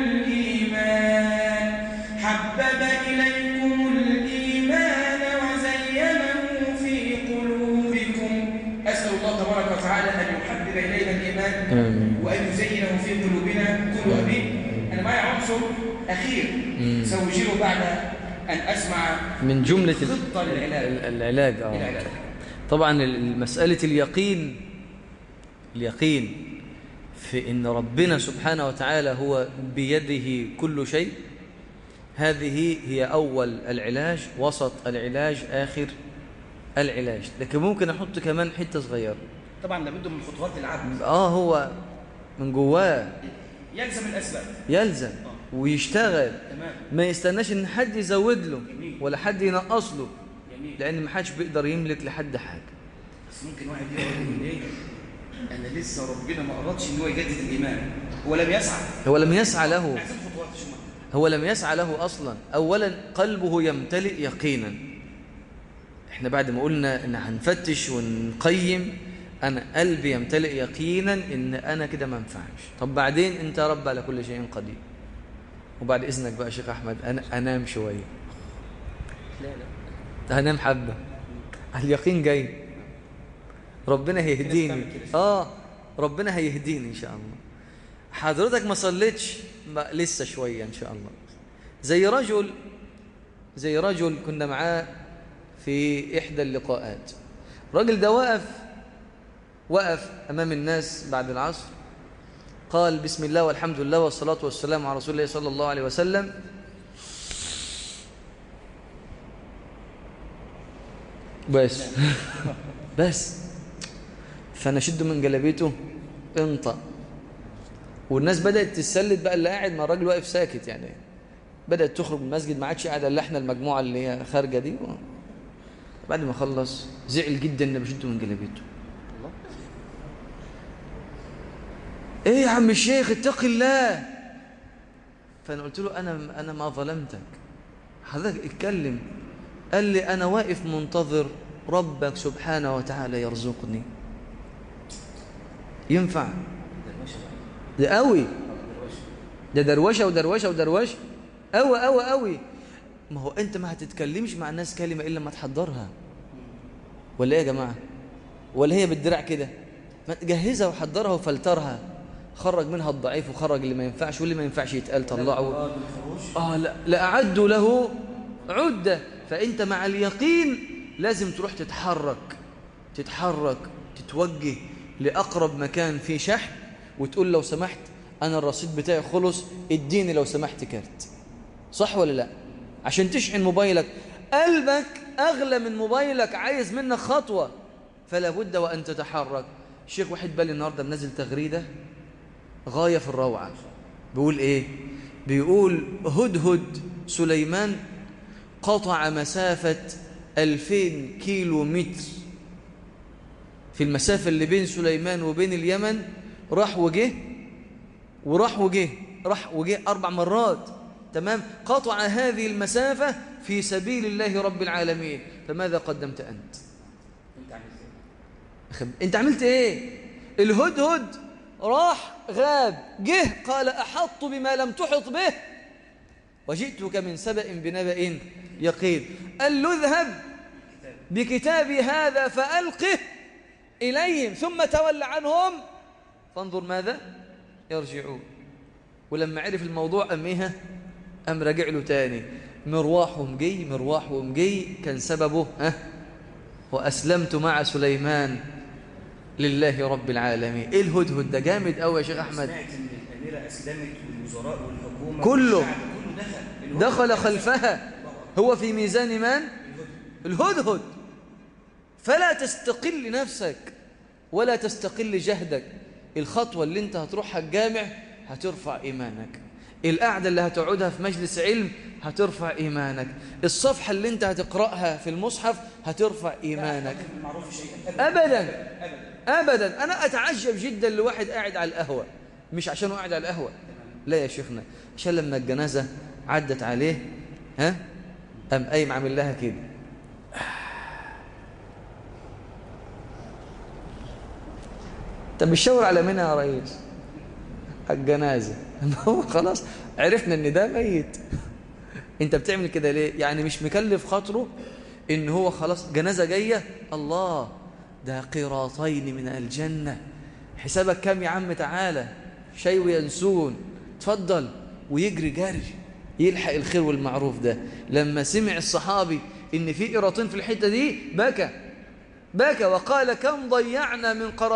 الإيمان وزينه في قلوبكم. أسأل الله تبارك وتعالى أن يحبب إلينا الإيمان وأن يزينه في قلوبنا. كل أمين. أنا معي عنصر أخير سأوجهه بعد أن أسمع من جملة خطة العلاج. طبعا مسألة اليقين في إن ربنا سبحانه وتعالى هو بيده كل شيء، هذه هي أول العلاج، وسط العلاج، آخر العلاج. لكن ممكن أحط كمان حتة صغيرة. طبعا لابد من خطوات العبد. هو من جواه يلزم الأسباب، يلزم ويشتغل. تمام. ما يستناش إن حد يزود له ولا حد ينقص له، لأن ما حدش بيقدر يملك لحد حاجة. بس ممكن واحد يقول ليه أنا لسه ربنا ما أردش إن هو يجدد الإيمان، هو لم يسعى له. هو لم يسعى له أصلا. أولا قلبه يمتلئ يقينا. إحنا بعد ما قلنا إن هنفتش ونقيم، أنا قلبي يمتلئ يقينا إن أنا كده ما ينفعش. طب بعدين أنت يا رب على كل شيء قدير. وبعد إذنك بقى شيخ أحمد أنا أنام شوية. لا هنام حبة، اليقين جاي، ربنا هيهديني. ربنا هيهديني إن شاء الله. حضرتك ما صليتش لسه شوية إن شاء الله. زي رجل كنا معاه في إحدى اللقاءات. الراجل ده وقف أمام الناس بعد العصر، قال: بسم الله والحمد لله والصلاة والسلام على رسول الله صلى الله عليه وسلم. بس فنشد من جلابيته انطق، والناس بدأت تسلد بقى. اللي قاعد مع الراجل واقف ساكت، يعني بدأت تخرج من المسجد، ما عادش قاعد الا احنا المجموعة اللي هي خارجة دي. بعد ما خلص زعل جدا ان بشده من جلابيته. ايه يا عم الشيخ اتق الله. فانا قلت له انا ما ظلمتك، حضرتك اتكلم. قال لي انا واقف منتظر ربك سبحانه وتعالى يرزقني. ينفع؟ ده قوي، ده دروشه ودروشه ودروشه قوي. ما هو انت ما هتتكلمش مع الناس كلمه الا لما تحضرها، ولا ايه يا جماعه؟ ولا هي بالدراع كده؟ ما تجهزها وحضرها وفلترها، خرج منها الضعيف وخرج اللي ما ينفعش، واللي ما ينفعش يتقال طلعه. لا اعدوا له عدة. فأنت مع اليقين لازم تروح تتحرك تتوجه لأقرب مكان فيه شحن وتقول لو سمحت أنا الرصيد بتاعي خلص، اديني لو سمحت كارت. صح ولا لا؟ عشان تشحن موبايلك، قلبك أغلى من موبايلك، عايز منك خطوة، فلا بد وأن تتحرك. الشيخ وحيد بالي النهاردة منزل تغريدة غاية في الروعة. بيقول إيه؟ بيقول هدهد سليمان قطع مسافة 2000 كيلو متر في المسافة اللي بين سليمان وبين اليمن، راح وجه 4 مرات. تمام؟ قطع هذه المسافة في سبيل الله رب العالمين. فماذا قدمت أنت؟ أنت عملت إيه؟ الهدهد راح غاب، جه قال أحط بما لم تحط به وجئتك من سبأ بنبأ يقين. قال له اذهب بكتابي هذا فألقه إليهم ثم تول عنهم فانظر ماذا يرجعون. ولما عرف الموضوع أم رجع له تاني. مروحهم جي كان سببه وأسلمت مع سليمان لله رب العالمين. إيه الهدهد ده؟ جامد قوي يا شيخ أحمد. سمعت إن الأميرة أسلمت والوزراء والحكومة كله دخل خلفها. هو في ميزان من؟ الهدهد. فلا تستقل نفسك ولا تستقل جهدك. الخطوة اللي انت هتروحها الجامع هترفع إيمانك، القعدة اللي هتقعدها في مجلس علم هترفع إيمانك، الصفحة اللي انت هتقرأها في المصحف هترفع إيمانك. أبدا. أنا أتعجب جدا لواحد قاعد على القهوة، مش عشان قاعد على القهوة، لا يا شيخنا، عشان لما الجنازة عدت عليه قام قايم عامل لها كده. طب بتشاور على مين يا ريس؟ الجنازة. هو خلاص عرفنا ان ده ميت. انت بتعمل كده ليه؟ يعني مش مكلف خاطره ان هو خلاص جنازة جاية، الله ده قيراطين من الجنة، حسابك كام يا عم؟ تعالى شاي وينسون، تفضل. ويجري جري يلحق الخير والمعروف ده. لما سمع الصحابي ان في قيراطين في الحتة دي بكى وقال كم ضيعنا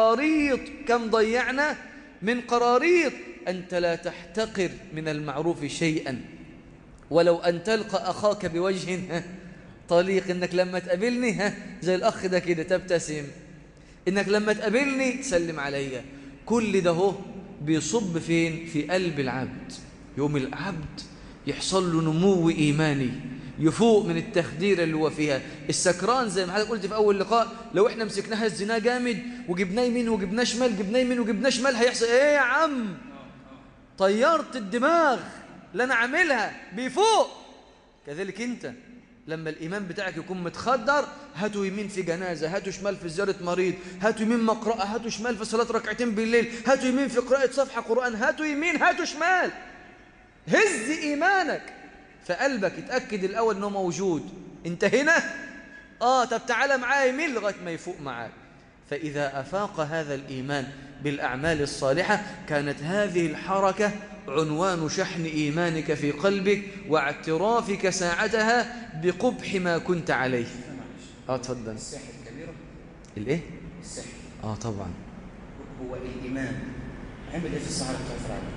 من قراريط. أنت لا تحتقر من المعروف شيئا، ولو أن تلقى أخاك بوجه طليق. إنك لما تقابلني زي الأخ ده كده تبتسم، إنك لما تقابلني تسلم عليا. كل ده بيصب فين؟ في قلب العبد. يوم العبد يحصل له نمو إيماني، يفوق من التخدير اللي هو فيها. السكران زي ما حضرتك قلت في أول لقاء، لو إحنا مسكناها الزنا جامد وجبناه يمين وجبناه شمال، هيحصل إيه يا عم؟ طيرت الدماغ اللي أنا عاملها، بيفوق. كذلك أنت لما الإيمان بتاعك يكون متخدر، هاتوا يمين في جنازة، هاتوا شمال في زيارة مريض، هاتوا يمين مقرأة، هاتوا شمال في صلاة ركعتين بالليل، هاتوا يمين في قراءة صفحة قرآن، هاتوا يمين هاتوا شمال. هز إيمانك فقلبك اتأكد الأول أنه موجود. انت هنا طب تعالى معايا يمين لغاية ما يفوق معاك. فإذا أفاق هذا الإيمان بالأعمال الصالحة، كانت هذه الحركة عنوان شحن إيمانك في قلبك واعترافك ساعتها بقبح ما كنت عليه. تفضل. الساحة الكبيرة الإيه؟ الساحة. طبعا. هو الإمام عمل إيه في الصحراء بتاع فرعون؟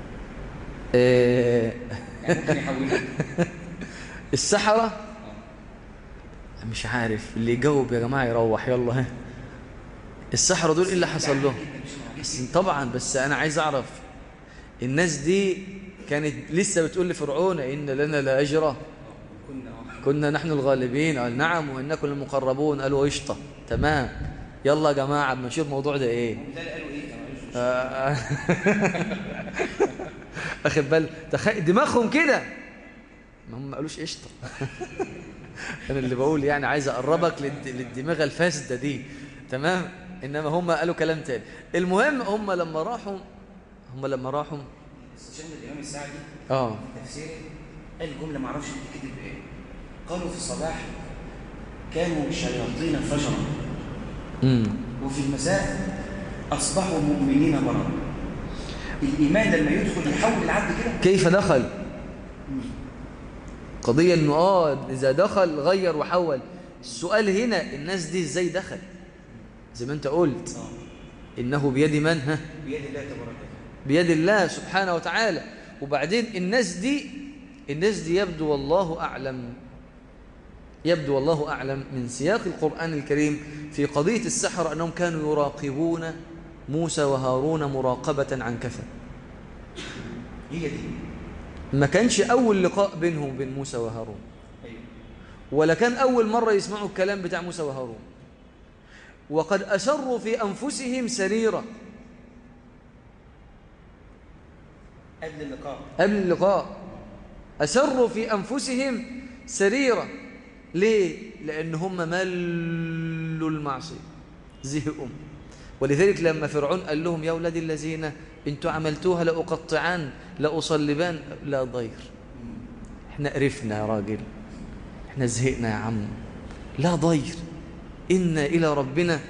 يعني ممكن يحولها السحرة مش عارف، اللي يجاوب يا جماعة يروح يلا. السحرة دول إيه اللي حصل لهم؟ طبعا، بس أنا عايز أعرف الناس دي كانت لسه بتقول لفرعون إن لنا لأجرا كنا نحن الغالبين. قال نعم وإنكم المقربون. قالوا قشطة تمام، يلا يا جماعة نشوف الموضوع ده إيه. أخذ بال دماغهم كده، ما هم قالوش قشطة. أنا اللي بقول يعني عايز أقربك للدماغ الفاسدة دي، تمام. إنما هم قالوا كلام تاني. المهم هم لما راحوا استشهد الإمام السعدي في تفسيره قال جملة ما اعرفش تكتب إيه. قالوا في الصباح كانوا شياطين فجرا، وفي المساء أصبحوا مؤمنين برا. الإيمان لما يدخل يحول العبد كده. كيف دخل؟ القضية أنه إذا دخل غير وحول. السؤال هنا الناس دي إزاي دخل؟ زي ما أنت قلت إنه بيد من؟ بيد الله تبارك بيد الله سبحانه وتعالى. وبعدين الناس دي يبدو والله أعلم من سياق القرآن الكريم في قضية السحر أنهم كانوا يراقبون موسى وهارون مراقبة عن كثب. هي دي ما كانش أول لقاء بينهم وبين موسى وهارون، ولا كان أول مرة يسمعوا الكلام بتاع موسى وهارون. وقد أسروا في أنفسهم سريرة قبل اللقاء أسروا في أنفسهم سريرة. ليه؟ لأن هم ملوا المعصية، زهقوا. ولذلك لما فرعون قال لهم يا أولاد الذين انتوا عملتوها لأقطعان لأصلبان، لا ضير، احنا قرفنا يا راجل، احنا زهقنا يا عم، لا ضير، إنا إلى ربنا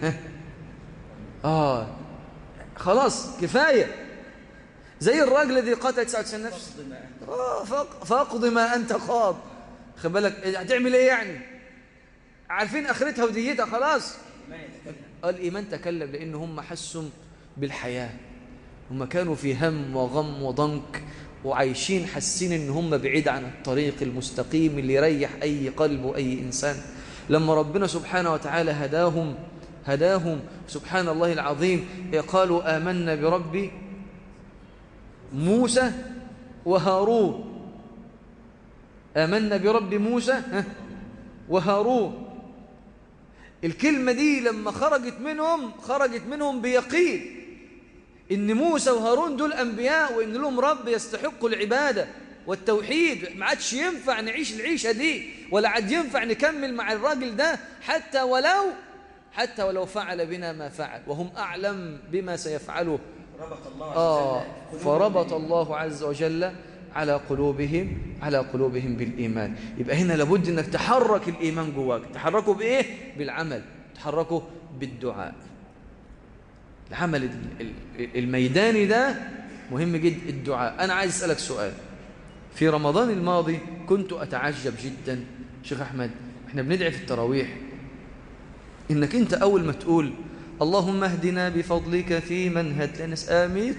خلاص كفاية. زي الراجل الذي قتل 99 نفس، فاقض ما أنت قاض. خد بالك هتعمل ايه يعني؟ عارفين اخرتها وديتها خلاص. الإيمان تكلم لأن هم حسوا بالحياة. هم كانوا في هم وغم وضنك وعايشين حاسين ان هم بعيد عن الطريق المستقيم اللي يريح أي قلب وأي إنسان. لما ربنا سبحانه وتعالى هداهم سبحان الله العظيم، قالوا آمنا برب موسى وهارون. آمنا برب موسى وهارون. الكلمة دي لما خرجت منهم بيقين إن موسى وهارون دول أنبياء وإن لهم رب يستحقوا العبادة والتوحيد. ما عادش ينفع نعيش العيشة دي، ولا عاد ينفع نكمل مع الراجل ده حتى ولو فعل بنا ما فعل، وهم أعلم بما سيفعله. فربط الله عز وجل على قلوبهم بالإيمان. يبقى هنا لابد أنك تحرك الإيمان جواك. تحركه بإيه؟ بالعمل، تحركه بالدعاء. العمل الميداني ده مهم جدا، الدعاء. أنا عايز أسألك سؤال. في رمضان الماضي كنت أتعجب جدا شيخ أحمد، احنا بندعي في التراويح إنك أنت أول ما تقول اللهم اهدنا بفضلك في من هديت لناس آمين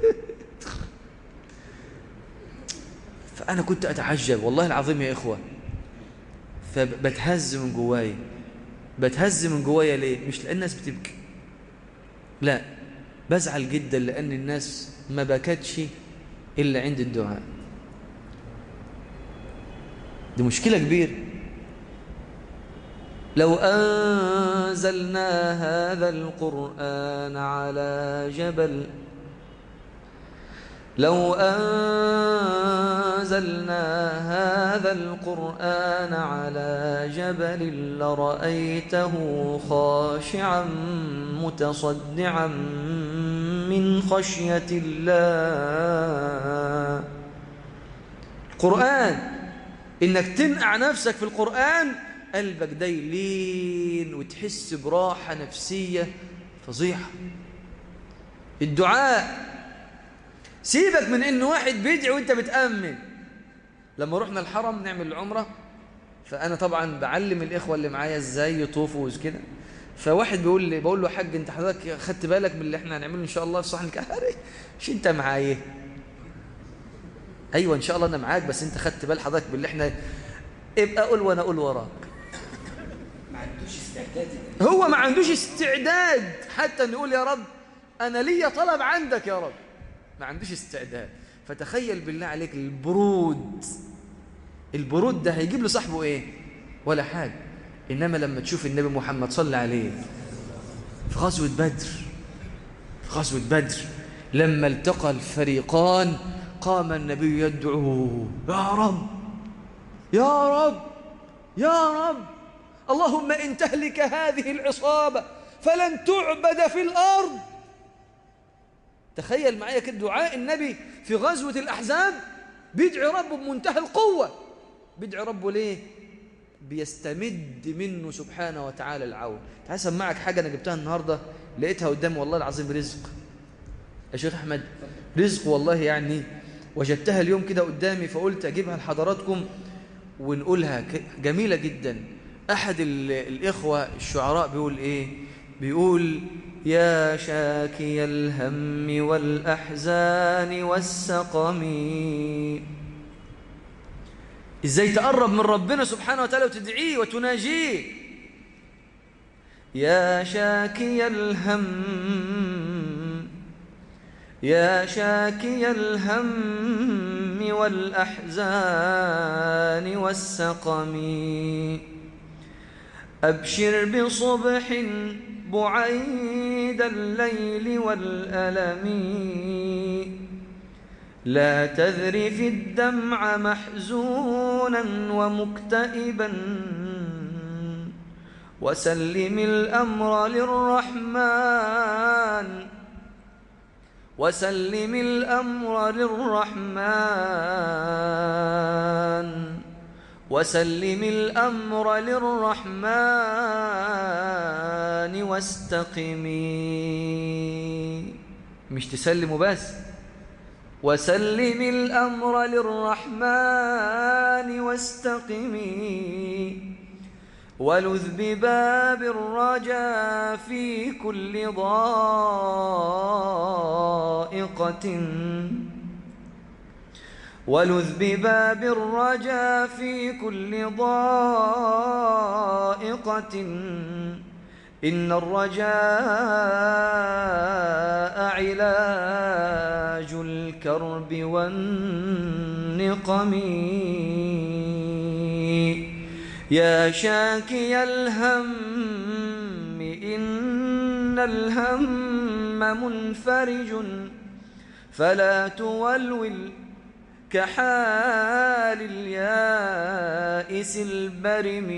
فأنا كنت أتعجب والله العظيم يا إخوة، فبتهز من جوايا. ليه؟ مش لأن الناس بتبكي، لا، بزعل جدا لأن الناس ما بكتش إلا عند الدعاء. دي مشكلة كبيرة. لو أنزلنا هذا القرآن على جبل لرأيته خاشعا متصدعا من خشية الله. القرآن، إنك تنقع نفسك في القرآن، قلبك ده يلين وتحس براحة نفسية فظيعة. الدعاء، سيبك من إنه واحد بيدعي وإنت بتأمن. لما رحنا الحرم نعمل العمرة، فأنا طبعا بعلم الإخوة اللي معايا إزاي يطوفوا وكده، فواحد بقول له يا حاج أنت حضرتك خدت بالك من اللي إحنا هنعمله إن شاء الله في صحن الكهرباء؟ مش أنت معايا؟ أيوة إن شاء الله أنا معاك، بس أنت خدت بال حضرتك باللي إحنا، ابقى أقول وأنا أقول وراك. هو ما عندوش استعداد حتى أن يقول يا رب أنا لي طلب عندك يا رب، ما عندوش استعداد. فتخيل بالله عليك البرود ده هيجيب له صاحبه ايه؟ ولا حاجة. إنما لما تشوف النبي محمد صلى عليه في غزوة بدر لما التقى الفريقان قام النبي يدعو يا رب يا رب يا رب اللهم إن تهلك هذه العصابة فلن تعبد في الأرض. تخيل معايا كده دعاء النبي في غزوة الأحزاب، بيدعي ربه بمنتهى القوة. بيدعي ربه ليه؟ بيستمد منه سبحانه وتعالى العون. تعال أسمعك حاجة أنا جبتها النهاردة لقيتها قدامي والله العظيم، رزق يا شيخ أحمد، رزق والله. يعني وجدتها اليوم كده قدامي فقلت أجيبها لحضراتكم ونقولها جميلة جدا. أحد الإخوة الشعراء بيقول إيه؟ بيقول: يا شاكي الهم والأحزان والسقم. إزاي تقرب من ربنا سبحانه وتعالى وتدعيه وتناجيه. يا شاكي الهم، يا شاكي الهم والأحزان والسقم، أبشر بصبح بعيد الليل والألم، لا تذرف الدمع محزونا ومكتئبا، وسلم الأمر للرحمن، وسلم الأمر للرحمن، وسلم الأمر للرحمن واستقمي. مش تسلموا بس، وسلم الأمر للرحمن واستقمي، ولذ بباب الرجا في كل ضائقة، ولذ بباب الرجا في كل ضائقة، إن الرجاء علاج الكرب والنقم. يا شاكي الهم إن الهم منفرج، فلا تولول كحال اليائس البرم،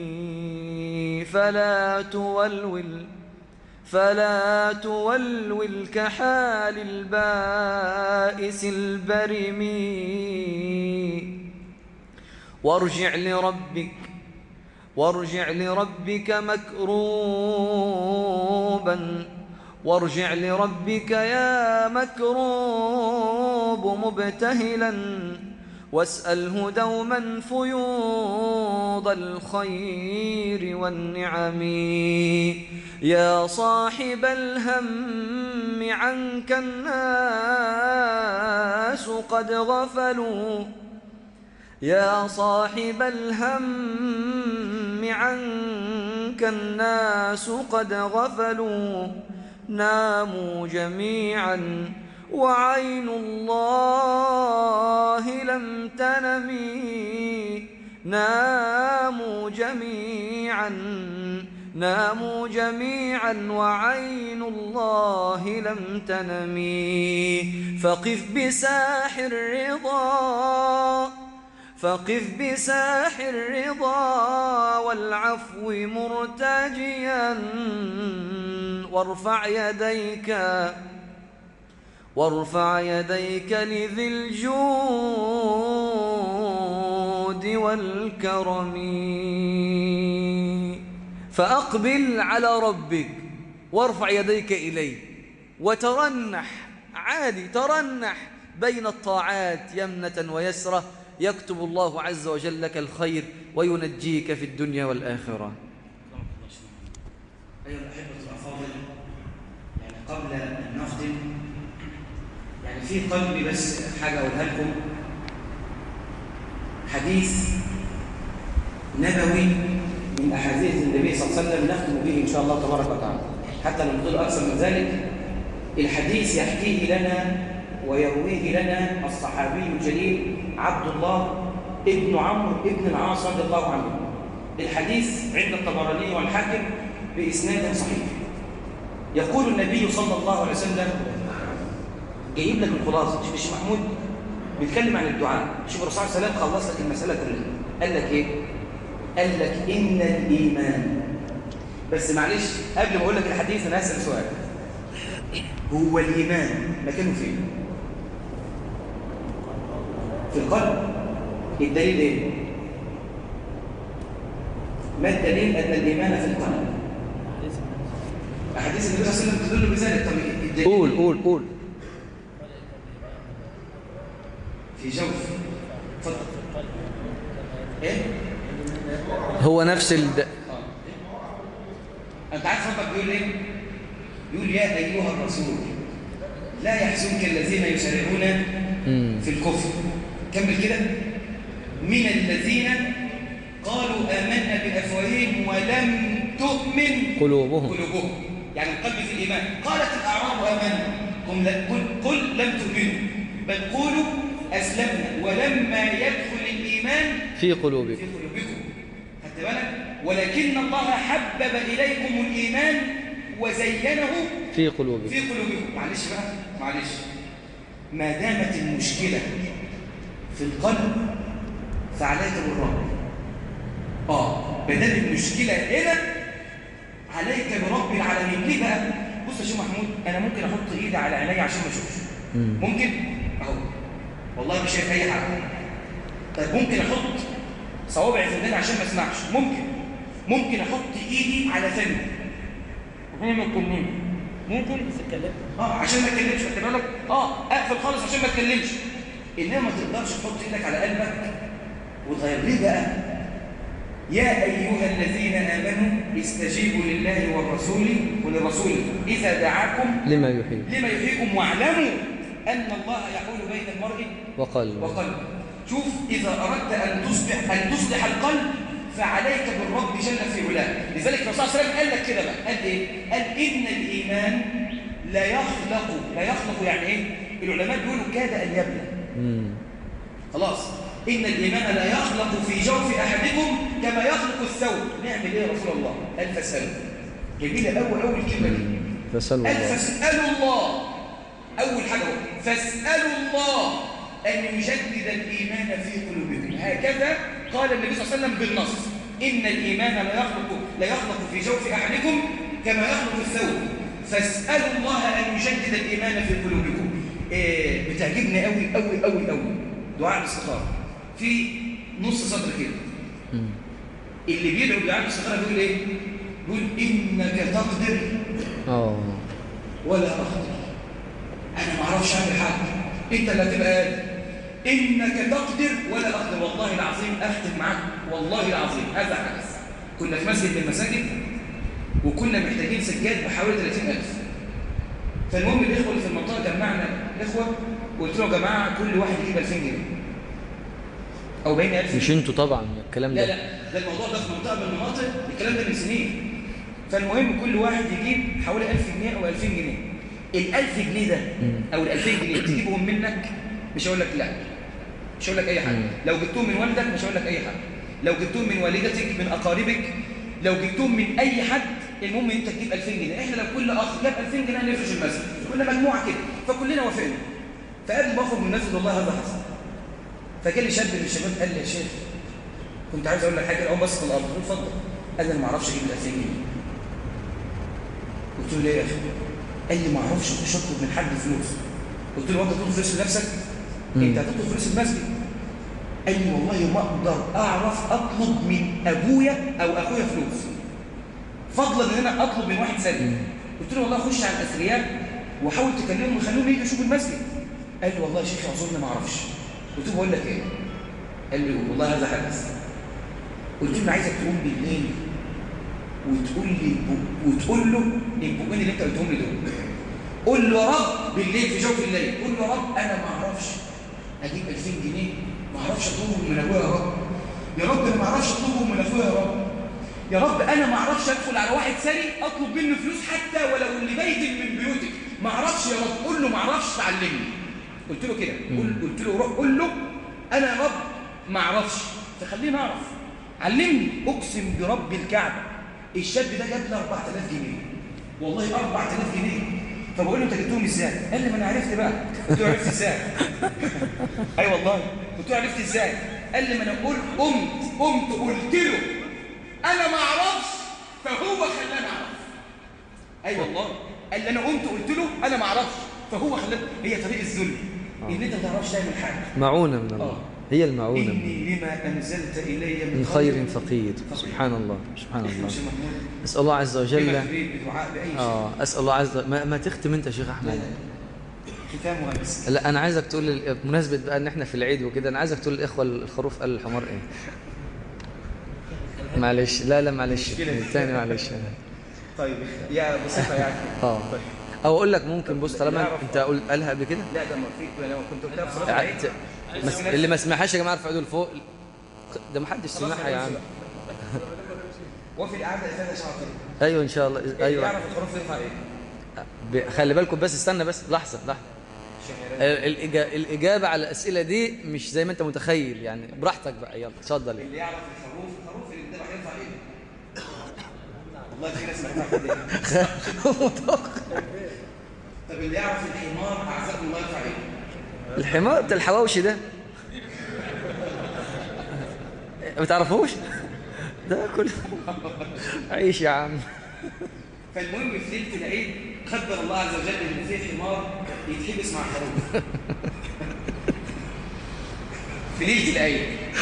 فلا تولول، فلا تولول كحال البائس البرم، وارجع لربك، وارجع لربك مكروبا، وارجع لربك يا مكروب مبتهلا، واسأله دوما فيوض الخير والنعم. يا صاحب الهم عنك الناس قد غفلوا، يا صاحب الهم عنك الناس قد غفلوا، ناموا جميعا وعين الله لم تنم، ناموا جميعا، ناموا جميعا وعين الله لم تنم. فقف بساح الرضا، فقف بساح الرضا والعفو مرتجيا، وارفع يديك، وارفع يديك لذي الجود والكرم. فأقبل على ربك وارفع يديك إليه وترنح، عادي ترنح بين الطاعات يمنة ويسرة، يكتب الله عز وجل لك الخير وينجيك في الدنيا والآخرة. أيها الأحبة الأفاضل، يعني قبل أن نختم، يعني في قلبي بس حاجة أقولها لكم، حديث نبوي من أحاديث النبي صلى الله عليه وسلم نختم به إن شاء الله تبارك وتعالى، حتى لو نطيل أكثر من ذلك. الحديث يحكيه لنا ويرويه لنا الصحابي الجليل عبد الله ابن عمرو ابن العاص رضي الله عنه. الحديث عند الطبراني والحاكم بإسناد صحيح. يقول النبي صلى الله عليه وسلم، جايب لك الخلاصة، مش محمود بيتكلم عن الدعاء، شوف الرسول صلى الله عليه وسلم خلص لك المسألة كلها. قال لك إيه؟ قال لك إن الإيمان، بس معلش قبل ما أقول لك الحديث أنا هسأل سؤال، هو الإيمان مكانه فين؟ في القلب. الدليل إيه؟ ما الدليل أن الإيمان في القلب؟ أحاديث النبي صلى الله عليه وسلم تدل بذلك. طب الدليل قول في جوف. اتفضل. ايه؟ هو نفس انت عارف ربك بيقول ايه؟ بيقول يا ايها الرسول لا يحزنك الذين يسارعون في الكفر. كمل كده. من الذين قالوا آمنا بأفواههم ولم تؤمن قلوبهم. يعني القلب في الإيمان. قالت الأعراب آمنا قل لم تؤمنوا بل قولوا أسلمنا ولما يدخل الإيمان في قلوبكم. خدت بالك؟ ولكن الله حبب إليكم الإيمان وزينه في قلوبكم. معلش بقى، معلش. ما دامت المشكلة في القلب فعليك بالرب. ما دام المشكلة هنا عليك برب العالمين. ليه بقى؟ بص يا شيخ محمود، أنا ممكن أحط إيدي على عيني عشان ما أشوفش. ممكن؟ أهو والله مش شايف أي حاجة. طيب ممكن أحط صوابعي في وداني عشان ما أسمعش. ممكن أحط إيدي على فمي عشان ما أتكلمش. ممكن بس اتكلم عشان ما اتكلمش. خدت بالك؟ اقفل خالص عشان ما اتكلمش. انما ما تقدرش تحط ايدك على قلبك وتغير. ليه بقى؟ يا ايها الذين امنوا استجيبوا لله وللرسول اذا دعاكم لما يحييكم واعلموا ان الله يحول بين المرء وقلبه. شوف، اذا اردت ان تصلح القلب فعليك بالرب جل في علاه. لذلك الرسول صلى الله عليه وسلم قال لك كده بقى، قال ايه؟ قال ان الايمان لا يخلق يعني ايه؟ العلماء بيقولوا كاد ان يبلى. خلاص، ان الايمان لا يخلق في جوف احدكم كما يخلق الثوب. نعمل ايه يا رسول الله؟ قال فاسالوا. جميله اول كلمه دي. فاسالوا الله. اول حاجه فاسالوا الله أن يجدد الإيمان في قلوبكم. هكذا قال النبي صلى الله عليه وسلم بالنص: إن الإيمان لا يخلق في جوف أحدكم كما يخلق الثوب فاسألوا الله أن يجدد الإيمان في قلوبكم. بتعجبني قوي دعاء الاستخارة في نص سطر كده. اللي بيدعو بدعاء الاستخارة بيقول إيه؟ بيقول إنك تقدر ولا أقدر. أنا ما أعرفش أعمل حاجة، أنت اللي هتبقى قادر. إنك تقدر ولا أقدر. والله العظيم أختم معاك، والله العظيم هذا حدث. كنا في مسجد من المساجد وكنا محتاجين سجاد بحوالي 30,000. فالمهم الإخوة اللي في المنطقة جمعنا الإخوة وقلت لهم يا جماعة كل واحد يجيب 2000 جنيه أو 40,000. مش أنتوا طبعا الكلام ده. لا ده الموضوع ده في منطقة من المناطق، الكلام ده من سنين. فالمهم كل واحد يجيب حوالي 1000 جنيه أو 2000 جنيه. ال1000 جنيه ده أو ال2000 جنيه تجيبهم منك مش هقول لك لا، مش هقول لك اي حاجه. لو جبتهم من والدك مش هقول لك اي حاجه. لو جبتهم من والدتك، من اقاربك، لو جبتهم من اي حد، المهم انت تجيب 2000 جنيه. احنا لو كل اخ جاب 2000 جنيه هنفرش المسجد. كنا مجموعه كده فكلنا وافقنا. فقبل ما اخرج من المسجد والله هذا حصل. فجاء لي شاب من الشباب قال لي يا شيخ كنت عايز اقول لك حاجه. اقوم بس في الارض. قلت اتفضل. قال لي انا ما اعرفش اجيب ال 2000 جنيه. قلت له ليه يا اخي؟ قال لي ما اعرفش مش اطلب من حد فلوس. قلت له انت تطلب فلوس لنفسك؟ انت هتطلب فلوس المسجد؟ قال لي والله ما اقدر اعرف اطلب من ابويا او اخويا فلوس فضلا ان انا اطلب من واحد ثاني. قلت له والله خش على الاثرياء وحاول تكلمهم وخليهم يجوا يشوفوا المسجد. قال لي والله يا شيخ اعذرني ما اعرفش. قلت له بقول لك ايه؟ قال لي والله هذا حدث. قلت له انا عايزك تقوم بالليل وتقول له البقين اللي انت قلتهم لي دول. قول له يا رب بالليل في جوف الليل، قول له يا رب انا ما اعرفش اجيب 2000 جنيه، ما اعرفش اطلبهم من ابويا يا رب. يا رب انا ما اعرفش اطلبهم من اخويا يا رب. يا رب انا ما اعرفش ادخل على واحد ثاني اطلب منه فلوس حتى ولو اللي بيت من بيوتك. ما اعرفش يا رب. قول له ما اعرفش تعلمني. قلت له كده. قلت له روح قول له انا يا رب ما اعرفش فخليني اعرف، علمني. اقسم برب الكعبه الشاب ده جاب لي 4000 جنيه. والله 4000 جنيه. فبقول له انت جبتهم ازاي؟ قال لي ما انا عرفت بقى. قلت له عرفت ازاي؟ اي والله. قلت له عرفت ازاي؟ قال لي ما انا قمت قلت له انا ما اعرفش فهو خلاني اعرف. اي والله. قال لي انا قمت قلت له انا ما اعرفش فهو خلاني. هي طريق الذل ان انت ما تعرفش تعمل حاجه. معونه من الله. هي المعونه. اني لما انزلت الي من خير فقير. سبحان الله سبحان الله. اسال الله عز وجل. اسال الله عز وجل. ما تختم انت يا شيخ احمد. ختام وامس. لا انا عايزك تقول بمناسبه بقى ان احنا في العيد وكده، انا عايزك تقول للاخوه الخروف قال الحمار ايه. معلش، لا معلش تاني معلش. طيب يا بسيطة يعني. طيب. او اقول لك ممكن، بص طالما انت قالها قبل كده. لا ده ما في، لو كنت قلتها في صلاة العيد اللي ما سمعهاش يا جماعه ارفعوا ايده لفوق، ده ما حدش سمعها يا عم. وفي القعده افاده شاطر. ايوه ان شاء الله. ايوه يعرف الحروف يرفع ايه. خلي بالكم بس، استنى بس لحظه. الاجابه على الاسئله دي مش زي ما انت متخيل يعني، براحتك بقى، يلا اتفضل. اللي يعرف الحروف اللي بتبقى يرفع ايه. والله في ناس ما طب اللي يعرف الحمار اعزكم الله يرفع ايه. الحمار بتاع الحواوشي ده ما تعرفوش؟ ده كله عيش يا عم. فالمهم في ليله العيد قدر الله عز وجل ان في حمار يتحبس مع خروف في ليله العيد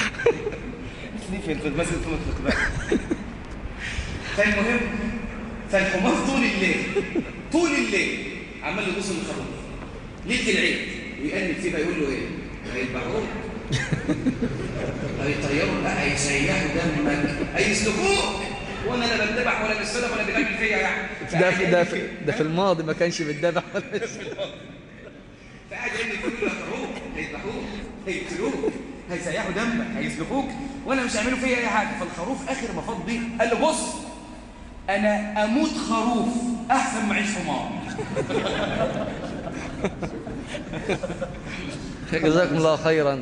في المسجد في مطلق. فالمهم فالحمار طول الليل عمال يبص للخروف ليله العيد ويقلب فيه، يقول له ايه؟ هيذبحوه، هيطيروا بقى، هيسيحوا دمك، هيسلكوك، وانا لا بتذبح ولا بالسلم ولا بيعمل فيا يعني. ده في الماضي ما كانش بيتذبح ولا فقاعد يقول لي كل خروف هيذبحوك، هيقتلوك، هيسيحوا دمك، هيسلكوك، وانا مش هيعملوا فيا اي حاجه. فالخروف اخر ما فاض بيه قال له بص، انا اموت خروف احسن ما اعيش حمار. جزاكم الله خيرا.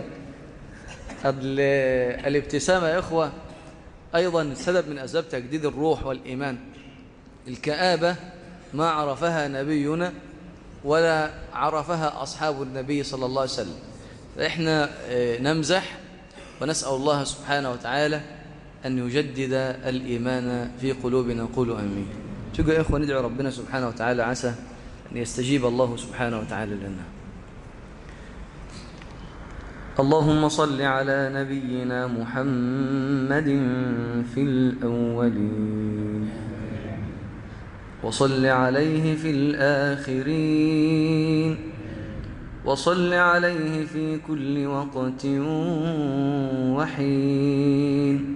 الابتسامة يا إخوة أيضا سبب من أسباب تجديد الروح والإيمان. الكآبة ما عرفها نبينا ولا عرفها أصحاب النبي صلى الله عليه وسلم. فإحنا نمزح ونسأل الله سبحانه وتعالى أن يجدد الإيمان في قلوبنا. قولوا آمين. تقول يا إخوة ندعو ربنا سبحانه وتعالى عسى أن يستجيب الله سبحانه وتعالى لنا. اللهم صل على نبينا محمد في الأولين، وصل عليه في الآخرين، وصل عليه في كل وقت وحين.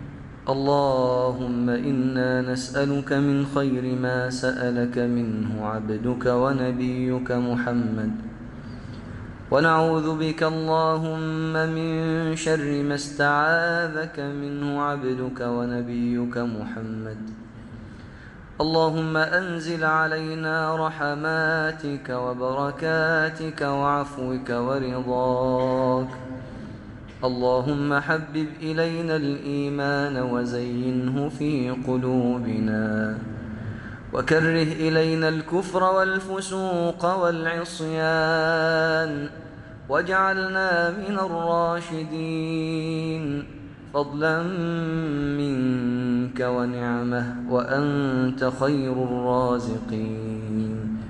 اللهم إنا نسألك من خير ما سألك منه عبدك ونبيك محمد، ونعوذ بك اللهم من شر ما استعاذك منه عبدك ونبيك محمد. اللهم أنزل علينا رحماتك وبركاتك وعفوك ورضاك. اللهم حبب إلينا الإيمان وزينه في قلوبنا، وكره إلينا الكفر والفسوق والعصيان، واجعلنا من الراشدين فضلا منك ونعمه، وأنت خير الرازقين.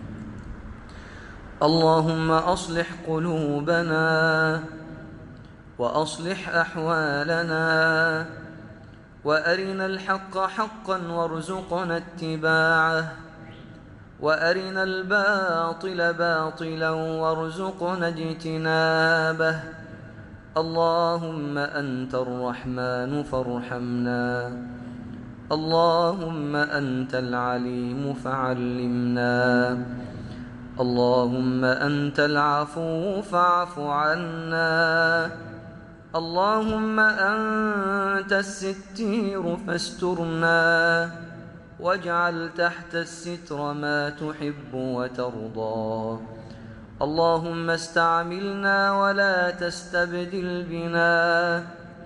اللهم أصلح قلوبنا وأصلح أحوالنا، وأرنا الحق حقا وارزقنا اتباعه، وأرنا الباطل باطلا وارزقنا اجتنابه. اللهم أنت الرحمن فارحمنا، اللهم أنت العليم فعلمنا، اللهم أنت العفو فاعف عنا، اللهم أنت الستير فاسترنا، واجعل تحت الستر ما تحب وترضى. اللهم استعملنا ولا تستبدل بنا،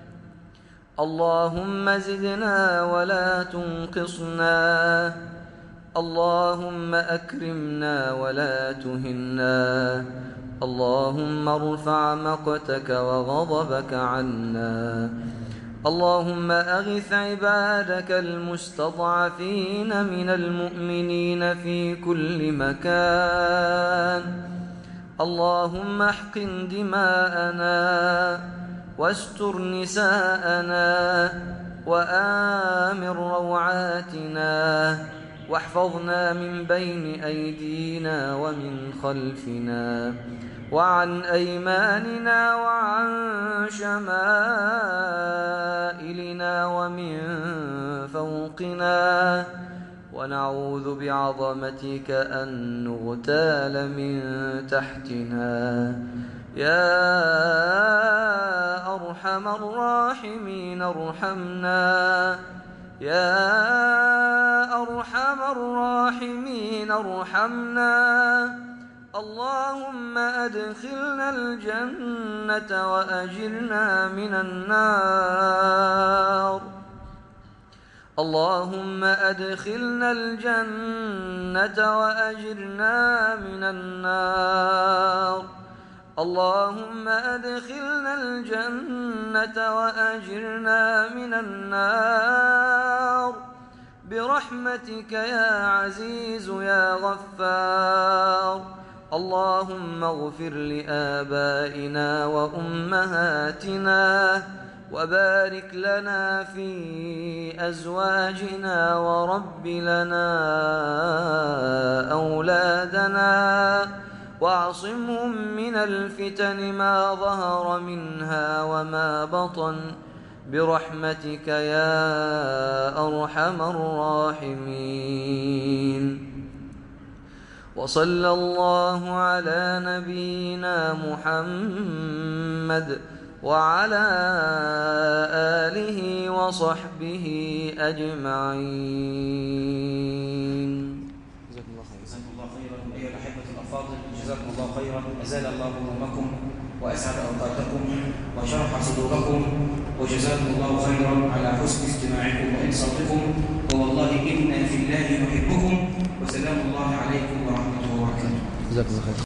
اللهم زدنا ولا تنقصنا، اللهم أكرمنا ولا تهنا، اللهم ارفع مقتك وغضبك عنا. اللهم أغث عبادك المستضعفين من المؤمنين في كل مكان. اللهم احقن دماءنا واستر نساءنا وآمن روعاتنا، واحفظنا من بين أيدينا ومن خلفنا وعن أيماننا وعن شمائلنا ومن فوقنا ونعوذ بعظمتك أن نغتال من تحتنا يا أرحم الراحمين ارحمنا يا أرحم الراحمين ارحمنا اللهم أدخلنا الجنة وأجرنا من النار اللهم أدخلنا الجنة وأجرنا من النار اللهم أدخلنا الجنة وأجرنا من النار برحمتك يا عزيز يا غفار اللهم اغفر لآبائنا وأمهاتنا وبارك لنا في أزواجنا ورب لنا أولادنا واعصمهم من الفتن ما ظهر منها وما بطن برحمتك يا أرحم الراحمين وصلى الله على نبينا محمد وعلى آله وصحبه أجمعين. جزاكم الله خيرا أيها الأحبة الأفاضل، جزاكم الله خيرا. أزال الله همومكم وأسعد أوقاتكم وشرح صدوركم، وجزاكم الله خيرا على حسن استماعكم وإنصاتكم، ووالله إنا في الله نحبكم، وسلام الله عليكم ورحمة الله وبركاته. جزاكم الله خيرا.